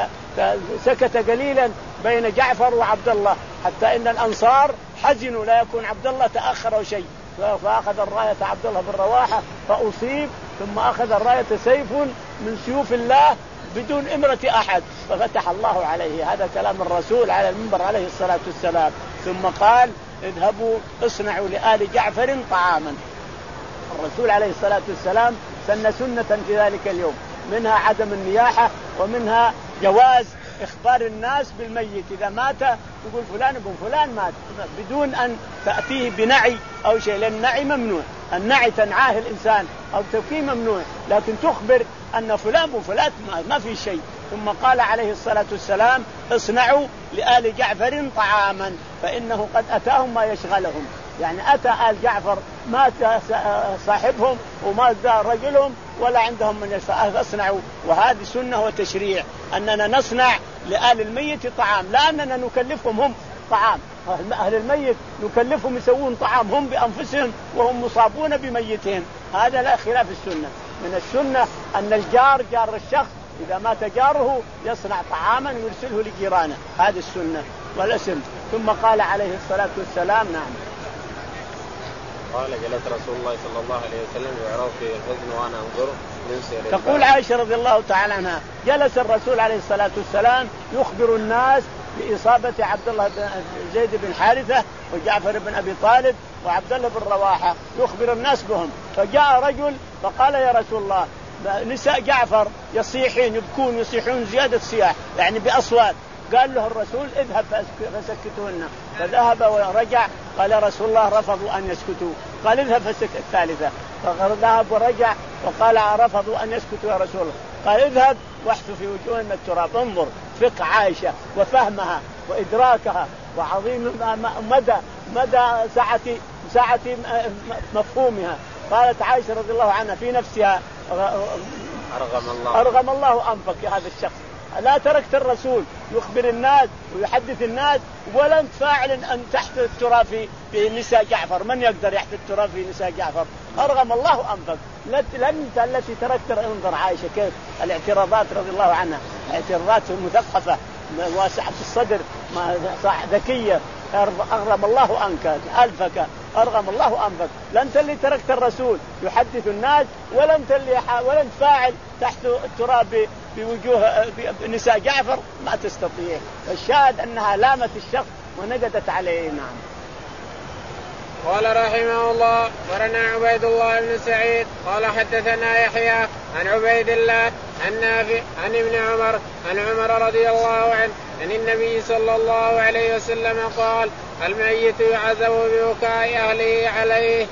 سكت قليلا بين جعفر وعبد الله حتى إن الأنصار حزنوا لا يكون عبد الله تأخر أو شيء، فأخذ الراية عبد الله بن رواحة فأصيب، ثم أخذ الراية سيف من سيوف الله بدون إمرة أحد ففتح الله عليه. هذا كلام الرسول على المنبر عليه الصلاة والسلام. ثم قال اذهبوا اصنعوا لآل جعفر طعاما. الرسول عليه الصلاة والسلام سن سنة في ذلك اليوم، منها عدم النياحة ومنها جواز إخبار الناس بالميت إذا مات، يقول فلان ابن فلان مات بدون أن تأتيه بنعي أو شيء، لأن النعي ممنوع، النعي تنعاه الإنسان أو توكيه ممنوع، لكن تخبر أن فلان ابن فلان ما في شيء. ثم قال عليه الصلاة والسلام اصنعوا لآل جعفر طعاما فإنه قد أتاهم ما يشغلهم، يعني أتى آل جعفر مات صاحبهم ومات رجلهم ولا عندهم من يصنعوا. وهذه سنة وتشريع أننا نصنع لآل الميت طعام، لا أننا نكلفهم هم طعام. أهل الميت نكلفهم يسوون طعام هم بأنفسهم وهم مصابون بميتهم، هذا لا خلاف السنة. من السنة أن الجار جار الشخص إذا مات جاره يصنع طعاما ويرسله لجيرانه، هذه السنة والاسم. ثم قال عليه الصلاة والسلام نعم قال جلس رسول الله صلى الله عليه وسلم يعرف في الحزن وأنا أنظر من سير. تقول عائشة رضي الله تعالى عنها جلس الرسول عليه الصلاة والسلام يخبر الناس بإصابة عبد الله بن زيد بن حارثة وجعفر بن أبي طالب وعبد الله بن رواحة، يخبر الناس بهم. فجاء رجل فقال يا رسول الله نساء جعفر يصيحين يبكون يصيحون زيادة صياح يعني بأصوات. قال له الرسول اذهب فسكتوهن، فذهب ورجع. قال رسول الله رفضوا أن يسكتوا، قال اذهب فسكت الثالثة، فذهب ورجع وقال رفضوا أن يسكتوا يا رسول الله. قال اذهب واحث في وجوههم التراب. انظر فقه عائشة وفهمها وإدراكها وعظيم مدى مدى سعة سعة مفهومها. قالت عائشة رضي الله عنها في نفسها أرغم الله أرغم الله أنفك يا هذا الشخص، لا تركت الرسول يخبر الناس ويحدث الناس ولم تفاعل أن تحت التراب في نساء جعفر. من يقدر يحت التراب في نساء جعفر؟ أرغم الله أنفك. لأنت التي تركت. انظر عائشة كيف الاعتراضات رضي الله عنها، اعتراضات مثقفة واسعة الصدر ذكية. أرغم الله أنك ألفك، أرغم الله أنفك. لن تلي تركت الرسول يحدث الناس ولم تلي ولم تفاعل تحت التراب بوجوه نساء جعفر، ما تستطيع. الشاهد أنها لامت الشخص ونقدت عليه. نعم. قال رحمه الله ورنا عبيد الله بن سعيد قال حدثنا يحيى عن عبيد الله عن نافع عن ابن عمر عن عمر رضي الله عنه عن النبي صلى الله عليه وسلم قال الميت يعذب ببكاء أهله عليه.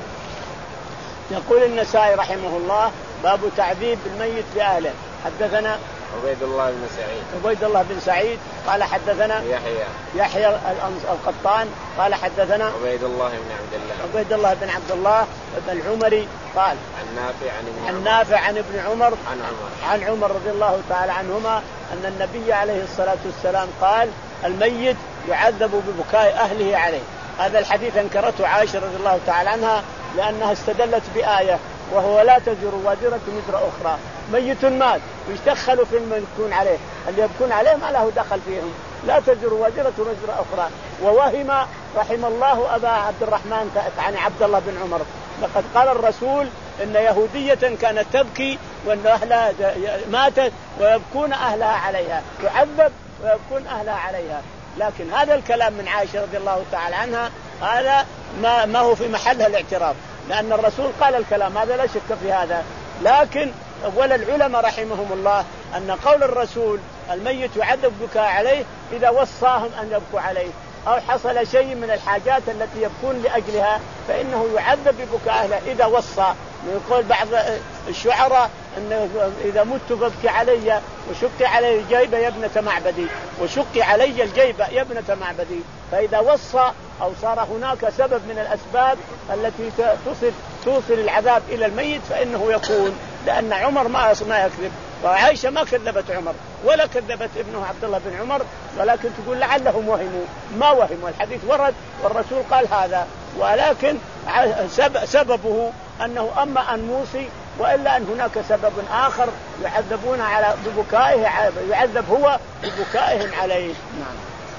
يقول النسائي رحمه الله باب تعذيب الميت بأهله. حدثنا عبيد الله بن سعيد عبيد الله بن سعيد قال حدثنا يحيى يحيى القطان قال حدثنا عبيد الله بن عبد الله عبيد الله بن عبد الله بن العمري قال عن نافع عن ابن عن نافع عن ابن عمر عن عمر عن عمر رضي الله تعالى عنهما أن النبي عليه الصلاة والسلام قال الميت يعذب ببكاء أهله عليه. هذا الحديث انكرته عائشة رضي الله تعالى عنها لأنها استدلت بآية وهو لا تزر وازرة وزر أخرى. ميت مات ويدخلوا في الميتون عليه، اللي يبكون عليه ما له دخل فيهم، لا تزر وازرة وزر أخرى. ووهم رحم الله أبا عبد الرحمن عن عبد الله بن عمر لقد قال الرسول إن يهودية كانت تبكي وأن أهلها ماتت ويبكون أهلها عليها، تعذب ويبكون أهلها عليها. لكن هذا الكلام من عائشة رضي الله تعالى عنها هذا ما, ما هو في محلها الاعتراف، لأن الرسول قال الكلام هذا لا شك في هذا. لكن أول العلماء رحمهم الله أن قول الرسول الميت يعذب بكاء عليه إذا وصاهم أن يبكوا عليه أو حصل شيء من الحاجات التي يبكون لأجلها فإنه يعذب ببكاء أهله إذا وصى. يقول بعض الشعراء أن إذا مت فابكي علي وشقي علي الجيبة يا ابنة معبدي، وشقي علي الجيبة يا ابنة معبدي. فإذا وصى أو صار هناك سبب من الأسباب التي توصل توصل العذاب إلى الميت فإنه يكون، لأن عمر ما ما يكذب، وعائشة ما كذبت عمر ولا كذبت ابنه عبد الله بن عمر، ولكن تقول لعلهم وهموا، ما وهموا، الحديث ورد والرسول قال هذا، ولكن سببه أنه أما أن موصي وإلا أن هناك سبب آخر يعذبون على ببكائه، يعذب هو ببكائهم عليه. نعم.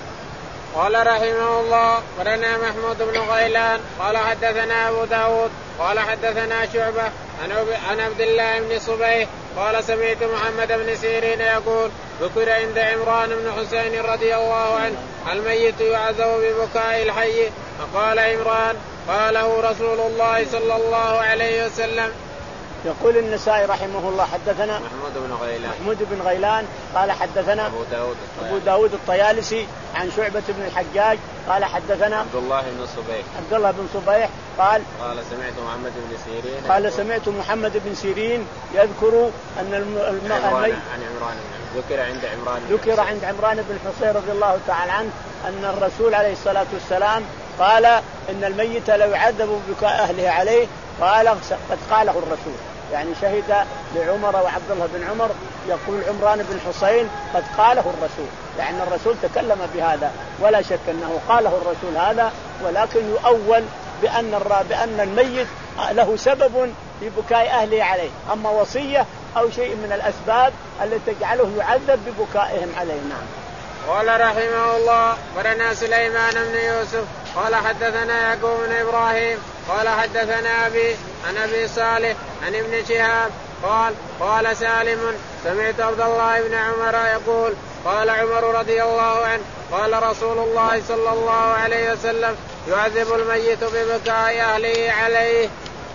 قال رحمه الله ولنا محمود بن غيلان قال حدثنا أبو داود قال حدثنا شعبة عن عبد الله بن صبيح قال سمعت محمد بن سيرين يقول ذكر عند عمران بن حسين رضي الله عنه الميت يعذب ببكاء الحي، فقال عمران قاله رسول الله صلى الله عليه وسلم. يقول النسائي رحمه الله حدثنا محمود بن غيلان محمود بن غيلان قال حدثنا أبو داود أبو داود الطيالسي عن شعبة بن الحجاج قال حدثنا عبد الله بن صبيح عبد الله بن صبيح قال قال سمعت محمد بن سيرين قال سمعت محمد بن سيرين يذكر أن الم... عمران عن عمران ذكر عند عمران ذكر عند عمران بن حسين رضي الله تعالى عنه أن الرسول عليه الصلاة والسلام قال إن الميت لا يعذب ببكاء أهله عليه، قال قد قاله الرسول، يعني شهد لعمر وعبد الله بن عمر، يقول عمران بن حسين قد قاله الرسول، يعني الرسول تكلم بهذا ولا شك أنه قاله الرسول هذا، ولكن يؤول بأن بأن الميت له سبب في بكاء أهله عليه، أما وصية أو شيء من الأسباب التي تجعله يعذب ببكائهم عليه. نعم. قال رحمه الله ولنا سليمان بن يوسف قال حدثنا يعقوب بن إبراهيم قال حدثنا أبي عن أبي صالح عن ابن شهاب قال قال سالم سمعت عبد الله بن عمر يقول قال عمر رضي الله عنه قال رسول الله صلى الله عليه وسلم يعذب الميت ببكاء أهله عليه.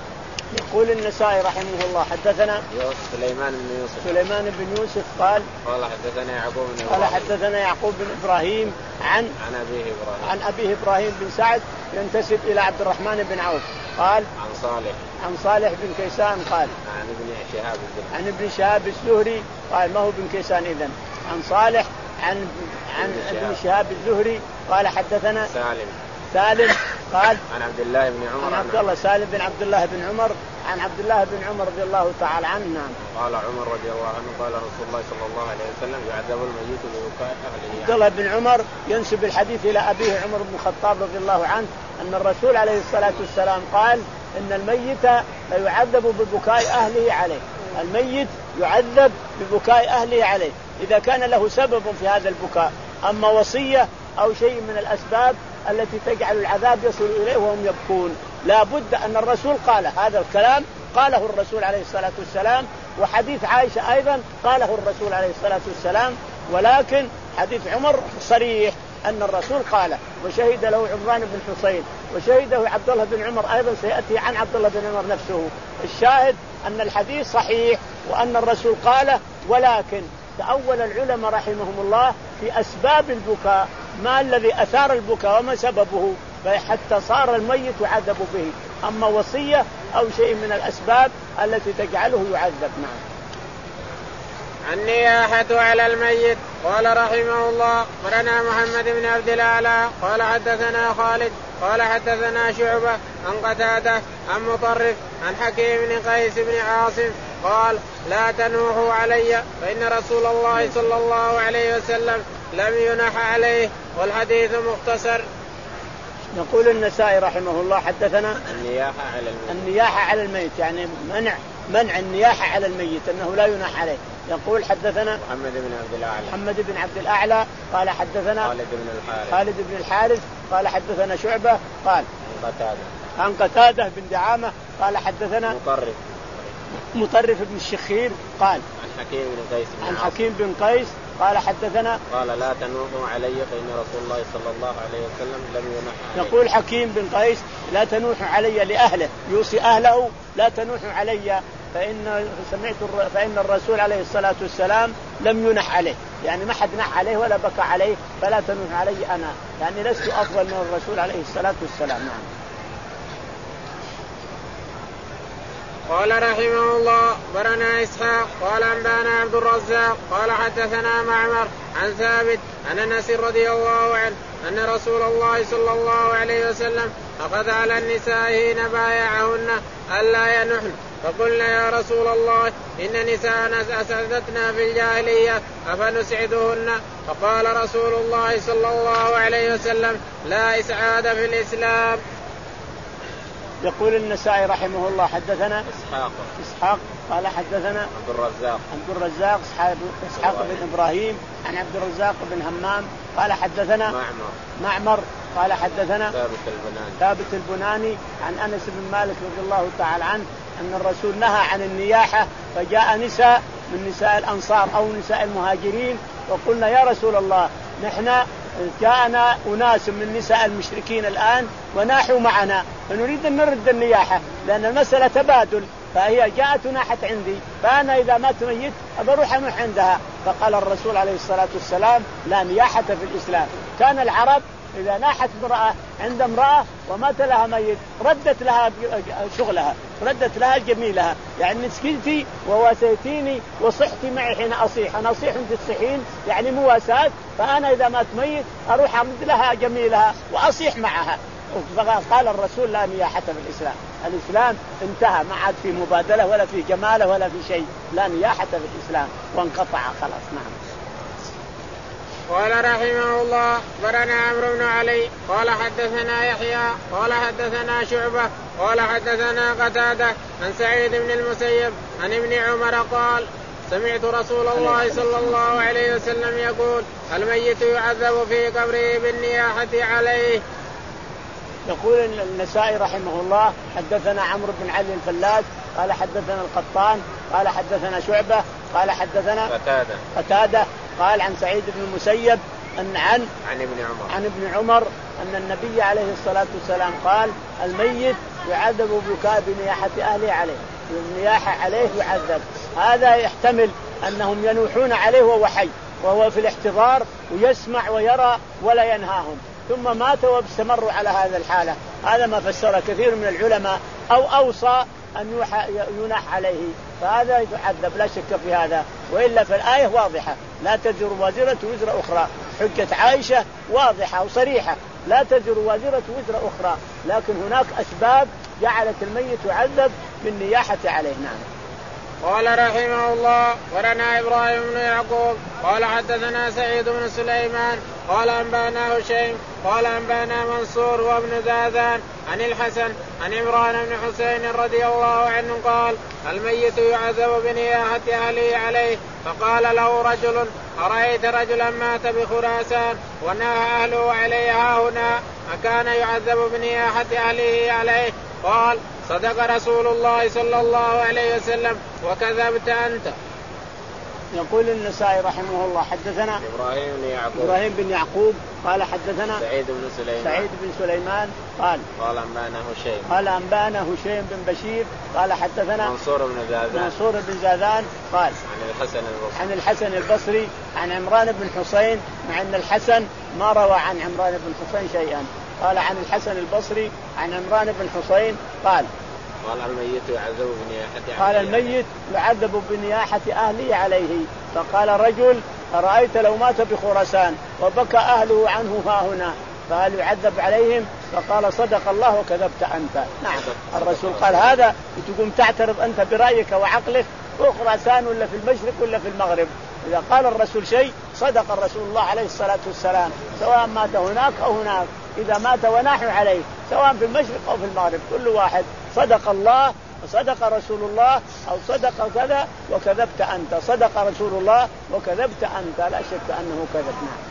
يقول النسائي رحمه الله حدثنا سليمان بن يوسف سليمان بن يوسف قال قال حدثنا يعقوب بن قال حدثنا يعقوب بن إبراهيم عن عن أبيه إبراهيم عن أبيه إبراهيم بن سعد ينتسب إلى عبد الرحمن بن عوف قال عن صالح عن صالح بن كيسان قال عن ابن شهاب عن ابن شهاب الزهري قال ما هو بن كيسان إذن عن صالح عن عن ابن شهاب الزهري قال حدثنا سالم سالم قال عن عبد الله بن عمر عن عبد الله سالم بن عبد الله بن عمر عن عبد الله بن عمر رضي الله تعالى عنه. نعم. قال عمر رضي الله عنه قال رسول الله صلى الله عليه وسلم يعذب الميت ببكاء أهله. عبد الله بن عمر ينسب الحديث إلى أبيه عمر بن الخطاب رضي الله عنه أن الرسول عليه الصلاة والسلام قال إن الميت لا يعذب ببكاء أهله عليه، الميت يعذب ببكاء أهله عليه إذا كان له سبب في هذا البكاء، أما وصية أو شيء من الأسباب التي تجعل العذاب يصل إليه وهم يبكون، لا بد أن الرسول قال هذا الكلام، قاله الرسول عليه الصلاة والسلام، وحديث عائشة أيضا قاله الرسول عليه الصلاة والسلام، ولكن حديث عمر صريح أن الرسول قاله وشهد له عمران بن حسين وشهده عبد الله بن عمر أيضا سيأتي عن عبد الله بن عمر نفسه. الشاهد أن الحديث صحيح وأن الرسول قاله، ولكن تأول العلماء رحمهم الله في أسباب البكاء، ما الذي أثار البكاء وما سببه، حتى صار الميت يعذب به، أما وصية أو شيء من الأسباب التي تجعله يعذب. نعم. النياحة على الميت. قال رحمه الله قرنا محمد بن عبد الأعلى قال حدثنا خالد قال حدثنا شعبة عن قتادة عن مطرف عن حكيم بن قيس بن عاصم قال لا تنوحوا علي فإن رسول الله صلى الله عليه وسلم لم ينح عليه، والحديث مختصر. يقول النسائي رحمه الله حدثنا النياحة على الميت النياحة على الميت يعني منع منع النياحة على الميت أنه لا ينح عليه. يقول حدثنا محمد بن عبد الأعلى محمد بن عبد الأعلى قال حدثنا خالد بن الحارث خالد بن الحارث قال حدثنا شعبة قال عن قتادة عن قتادة بن دعامة قال حدثنا مطرف مطرف بن الشخير قال عن حكيم بن قيس عن حكيم بن قيس قال حدثنا قال لا تنوحوا علي فإن رسول الله صلى الله عليه وسلم لم ينح علي. يقول حكيم بن قيس لا تنوحوا علي لأهله، يوصي أهله لا تنوحوا علي فإن سمعت فإن الرسول عليه الصلاة والسلام لم ينح عليه، يعني ما حد نح عليه ولا بكى عليه، فلا تنوح علي أنا، يعني لست أفضل من الرسول عليه الصلاة والسلام. نعم. قال رحمه الله برنا إسحاق قال أنبانا عبد الرزاق قال حدثنا معمر عن ثابت عن أنس رضي الله عنه أن رسول الله صلى الله عليه وسلم أخذ على النساء حين بايعهن ألا ينحن فقلنا يا رسول الله إن نساءنا أسعدتنا في الجاهلية أفنسعدهن فقال رسول الله صلى الله عليه وسلم لا إسعاد في الإسلام. يقول النسائي رحمه الله حدثنا إسحاق إسحاق قال حدثنا عبد الرزاق عبد الرزاق إسحاق بن إبراهيم عن عبد الرزاق بن همام قال حدثنا معمر معمر قال حدثنا ثابت البناني ثابت البناني عن أنس بن مالك رضي الله تعالى عنه أن الرسول نهى عن النياحة فجاء نساء من نساء الأنصار أو نساء المهاجرين وقلنا يا رسول الله نحن جاءنا أناس من نساء المشركين الآن وناحوا معنا فنريد أن نرد النياحة لأن المسألة تبادل فهي جاءت ناحت عندي فأنا إذا مات ميت أبروح أنوح عندها. فقال الرسول عليه الصلاة والسلام لا نياحة في الإسلام. كان العرب إذا ناحت امرأة عند امرأة ومات لها ميت ردت لها شغلها ردت لها جميلها يعني مسكنتي وواسيتيني وصحتي معي حين أصيح أنا أصيح أنت تصيحين يعني مواساة فأنا إذا مات ميت أروح أرد لها جميلها وأصيح معها. فقال الرسول لا نياحة في الإسلام. الإسلام انتهى ما عاد في مبادلة ولا في جمالة ولا في شيء لا نياحة في الإسلام وانقطع خلاص. نعم. قال رحمه الله برنا عمرو بن علي قال حدثنا يحيى قال حدثنا شعبة قال حدثنا قتادة عن سعيد بن المسيب عن ابن عمر قال سمعت رسول الله صلى الله عليه وسلم يقول الميت يعذب في قبره بالنياحة عليه. يقول النسائي رحمه الله حدثنا عمرو بن علي الفلاس قال حدثنا القطان قال حدثنا شعبة قال حدثنا قتادة قتادة قال عن سعيد بن المسيب أن عن عن ابن عمر عن ابن عمر أن النبي عليه الصلاة والسلام قال الميت يعذب بكاء بنياحة أهله عليه النياحة عليه يعذب. هذا يحتمل أنهم ينوحون عليه وهو حي وهو في الاحتضار ويسمع ويرى ولا ينهاهم ثم مات واستمروا على هذا الحالة. هذا ما فسر كثير من العلماء أو أوصى أن يناح عليه فهذا يعذب لا شك في هذا. وإلا في الآية واضحة لا تزر وازرة وزر أخرى. حجة عائشة واضحة وصريحة لا تزر وازرة وزر أخرى لكن هناك أسباب جعلت الميت يعذب بالنياحة عليه. نعم. قال رحمه الله ورنا إبراهيم بن يعقوب قال حدثنا سعيد بن سليمان قال أنبانا هشيم قال أنبانا منصور وابن زاذان عن الحسن عن عمران بن حسين رضي الله عنه قال الميت يعذب بنياحة أهله عليه فقال له رجل أرأيت رجلا مات بخراسان ونهى أهله عليها هنا أكان يعذب بنياحة أهله عليه؟ قال صدق رسول الله صلى الله عليه وسلم وكذبت أنت. يقول النسائي رحمه الله حدثنا إبراهيم بن يعقوب إبراهيم بن يعقوب قال حدثنا سعيد بن سليمان سعيد بن سليمان قال قال أنبانا هشيم قال أنبانا هشيم بن بشير قال حدثنا منصور بن زاذان منصور بن زاذان قال عن الحسن البصري عن الحسن البصري عن عمران بن حسين مع أن الحسن ما روى عن عمران بن حسين شيئا. قال عن الحسن البصري عن عمران بن حسين قال قال الميت يعذب بنياحة قال الميت يعذب بنياحة أهله عليه. فقال رجل أرأيت لو مات بخراسان وبكى أهله عنه ها هنا فهل يعذب عليهم؟ فقال صدق الله وكذبت أنت. نعم. الرسول قال هذا تقوم تعترض أنت برأيك وعقلك خراسان ولا في المشرق ولا في المغرب. إذا قال الرسول شيء صدق الرسول الله عليه الصلاة والسلام سواء مات هناك أو هناك. إذا مات وناحوا عليه سواء في المشرق أو في المغرب كل واحد صدق الله وصدق رسول الله أو صدق كذا وكذبت أنت. صدق رسول الله وكذبت أنت لا شك أنه كذب. نعم.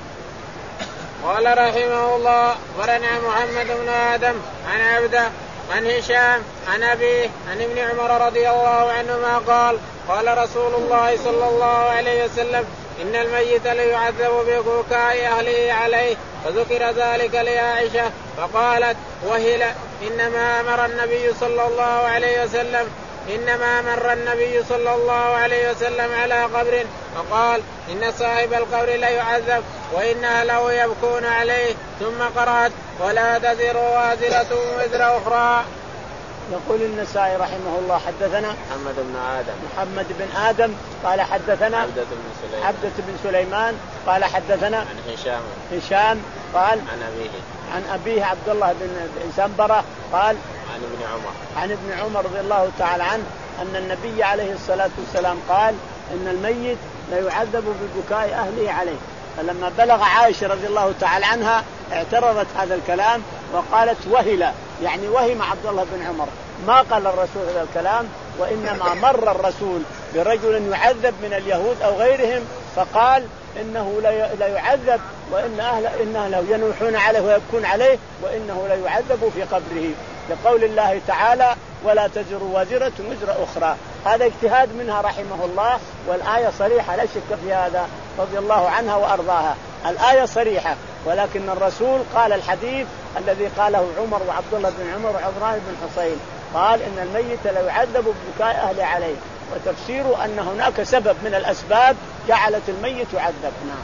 قال رحمه الله ورنا محمد بن آدم عن عبده عن هشام عن أبيه عن ابن عمر رضي الله عنهما قال قال رسول الله صلى الله عليه وسلم إن الميت ليعذب ببكاء أهله عليه فذكر ذلك لعائشة فقالت وهل إنما أمر النبي صلى الله عليه وسلم إنما مر النبي صلى الله عليه وسلم على قبر فقال إن صاحب القبر ليعذب وإن أهله يبكون عليه ثم قرأت ولا تزر وازرة وزر أخرى. يقول النسائي رحمه الله حدثنا محمد بن آدم محمد بن آدم قال حدثنا عبدة بن سليمان عبدة بن سليمان قال حدثنا عن هشام هشام قال عن أبيه عن أبيه عبد الله بن سنبرة قال عن ابن عمر عن ابن عمر رضي الله تعالى عنه أن النبي عليه الصلاة والسلام قال إن الميت لا يعذب ببكاء أهله عليه. فلما بلغ عائشة رضي الله تعالى عنها اعترضت هذا الكلام وقالت وهلا، يعني وهم عبد الله بن عمر، ما قال الرسول هذا الكلام، وإنما مر الرسول برجل يعذب من اليهود أو غيرهم فقال إنه لا يعذب وإن أهله إن أهله ينوحون عليه ويبكون عليه وإنه لا يعذب في قبره، لقول الله تعالى ولا تزر وازرة وزر أخرى. هذا اجتهاد منها رحمه الله، والآية صريحة لا شك في هذا رضي الله عنها وأرضاها. الآية صريحة، ولكن الرسول قال الحديث الذي قاله عمر وعبد الله بن عمر وعمران بن حصين، قال إن الميت لا يعذب ببكاء أهله عليه، وتفسير أن هناك سبب من الأسباب جعلت الميت يعذب. نعم.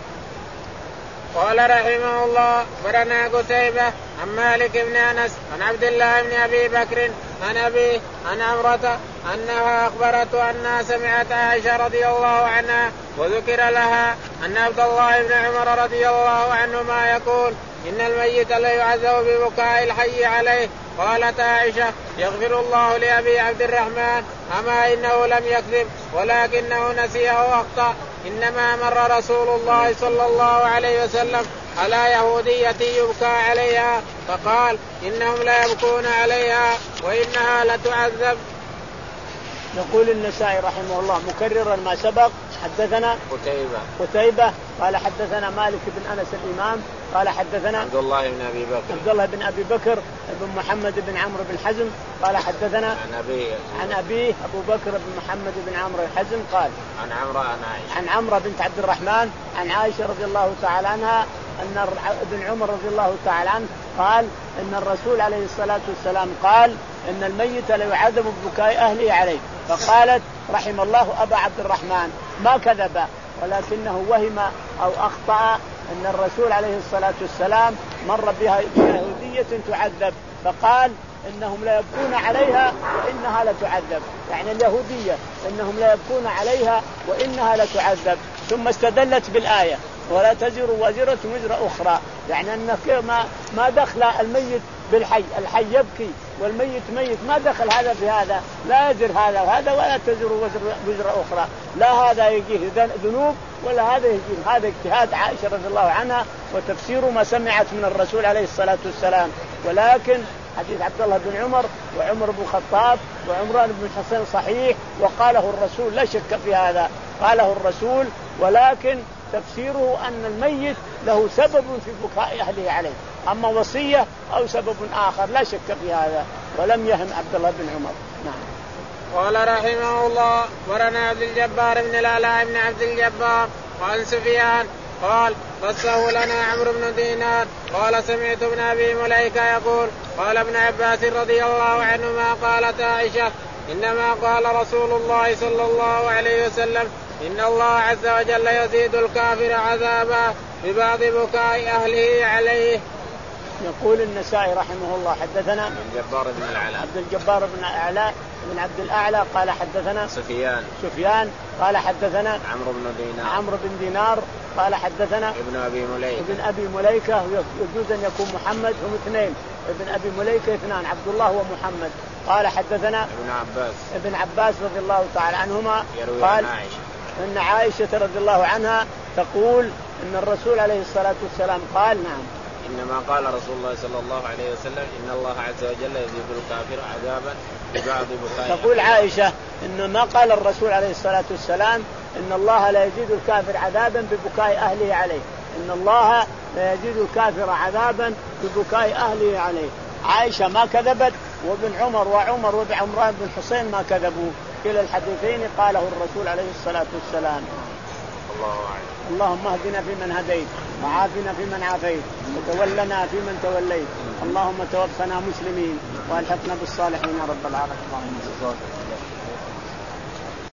قال رحمه الله برنا قتيبة عن مالك بن أنس عن عبد الله بن أبي بكر عن أبي عن عمرة أنها أخبرته أنها سمعت عائشة رضي الله عنها وذكر لها أن عبد الله بن عمر رضي الله عنهما يقول إن الميت لا يعذب ببكاء الحي عليه. قالت عائشة يغفر الله لأبي عبد الرحمن أما إنه لم يكذب ولكنه نسي أو أخطأ، إنما مر رسول الله صلى الله عليه وسلم على يهودية يبكى عليها فقال إنهم لا يبكون عليها وإنها لتعذب. يقول النسائي رحمه الله مكررا ما سبق حدثنا قتيبة قتيبة قال حدثنا مالك بن أنس الإمام قال حدثنا عبد الله بن أبي بكر عبد الله بن أبي بكر بن محمد بن عمرو بن حزم قال حدثنا عن أبيه عن أبيه أبو بكر بن محمد بن عمرو الحزم قال عن عمرو عن عائشة عن عمرو بنت عبد الرحمن عن عائشة رضي الله تعالى عنها أن ابن عمر رضي الله تعالى عنه قال إن الرسول عليه الصلاة والسلام قال إن الميت لا يعذب ببكاء أهله عليه، فقالت رحم الله أبا عبد الرحمن ما كذب ولكنه وهم أو أخطأ أن الرسول عليه الصلاة والسلام مر بها يهودية تعذب فقال إنهم لا يبكون عليها وإنها لتعذب، يعني اليهودية إنهم لا يبكون عليها وإنها لتعذب، ثم استدلت بالآية ولا تزر وازرة وزر أخرى، يعني أن ما ما دخل الميت بالحي، الحي يبكي والميت ميت، ما دخل هذا في هذا، لا يزر هذا وهذا ولا تزر وزر, وزر أخرى، لا هذا يجيه ذنوب ولا هذا يجيه. هذا اجتهاد عائشة رضي الله عنها وتفسير ما سمعت من الرسول عليه الصلاة والسلام. ولكن حديث عبد الله بن عمر وعمر بن الخطاب وعمران بن حصين صحيح وقاله الرسول لا شك في هذا، قاله الرسول، ولكن تفسيره أن الميت له سبب في بكاء أهله عليه، أما وصية أو سبب آخر لا شك في هذا، ولم يهم عبد الله بن عمر. نعم. قال رحمه الله ورنا عبد الجبار بن العلاء بن عبد الجبار وعن سفيان قال قصه لنا عمرو بن دينار قال سمعت ابن أبي مليكة يقول قال ابن عباس رضي الله عنهما قالت عائشة إنما قال رسول الله صلى الله عليه وسلم إن الله عز وجل يزيد الكافر عذابا ببعض بكاء أهله عليه. يقول النسائي رحمه الله حدثنا عبد الجبار بن العلاء عبد الجبار بن الأعلى بن عبد الأعلى قال حدثنا سفيان سفيان قال حدثنا عمرو بن دينار عمرو بن دينار قال حدثنا ابن أبي مليكة ابن أبي مليكة، يجوز أن يكون محمد هم اثنين، ابن أبي مليكة اثنان عبد الله ومحمد. قال حدثنا ابن عباس ابن عباس رضي الله تعالى عنهما قال عائشة. ان عائشة رضي الله عنها تقول ان الرسول عليه الصلاة والسلام قال نعم إنما قال رسول الله صلى الله عليه وسلم إن الله عز وجل يزيد الكافر عذابا ببعض بكاء. تقول عائشة إنما قال الرسول عليه الصلاة والسلام إن الله لا يزيد الكافر عذابا ببكاء أهله عليه، إن الله لا يزيد الكافر عذابا ببكاء أهله عليه. عائشة ما كذبت، وابن عمر وعمر وابن عمران بن حصين ما كذبوا، كلا الحديثين قاله الرسول عليه الصلاة والسلام. الله أعلم. اللهم اهدنا فيمن هديت وعافنا فيمن عافيت وتولنا فيمن توليت، اللهم توفنا مسلمين والحقنا بالصالحين يا رب العالمين.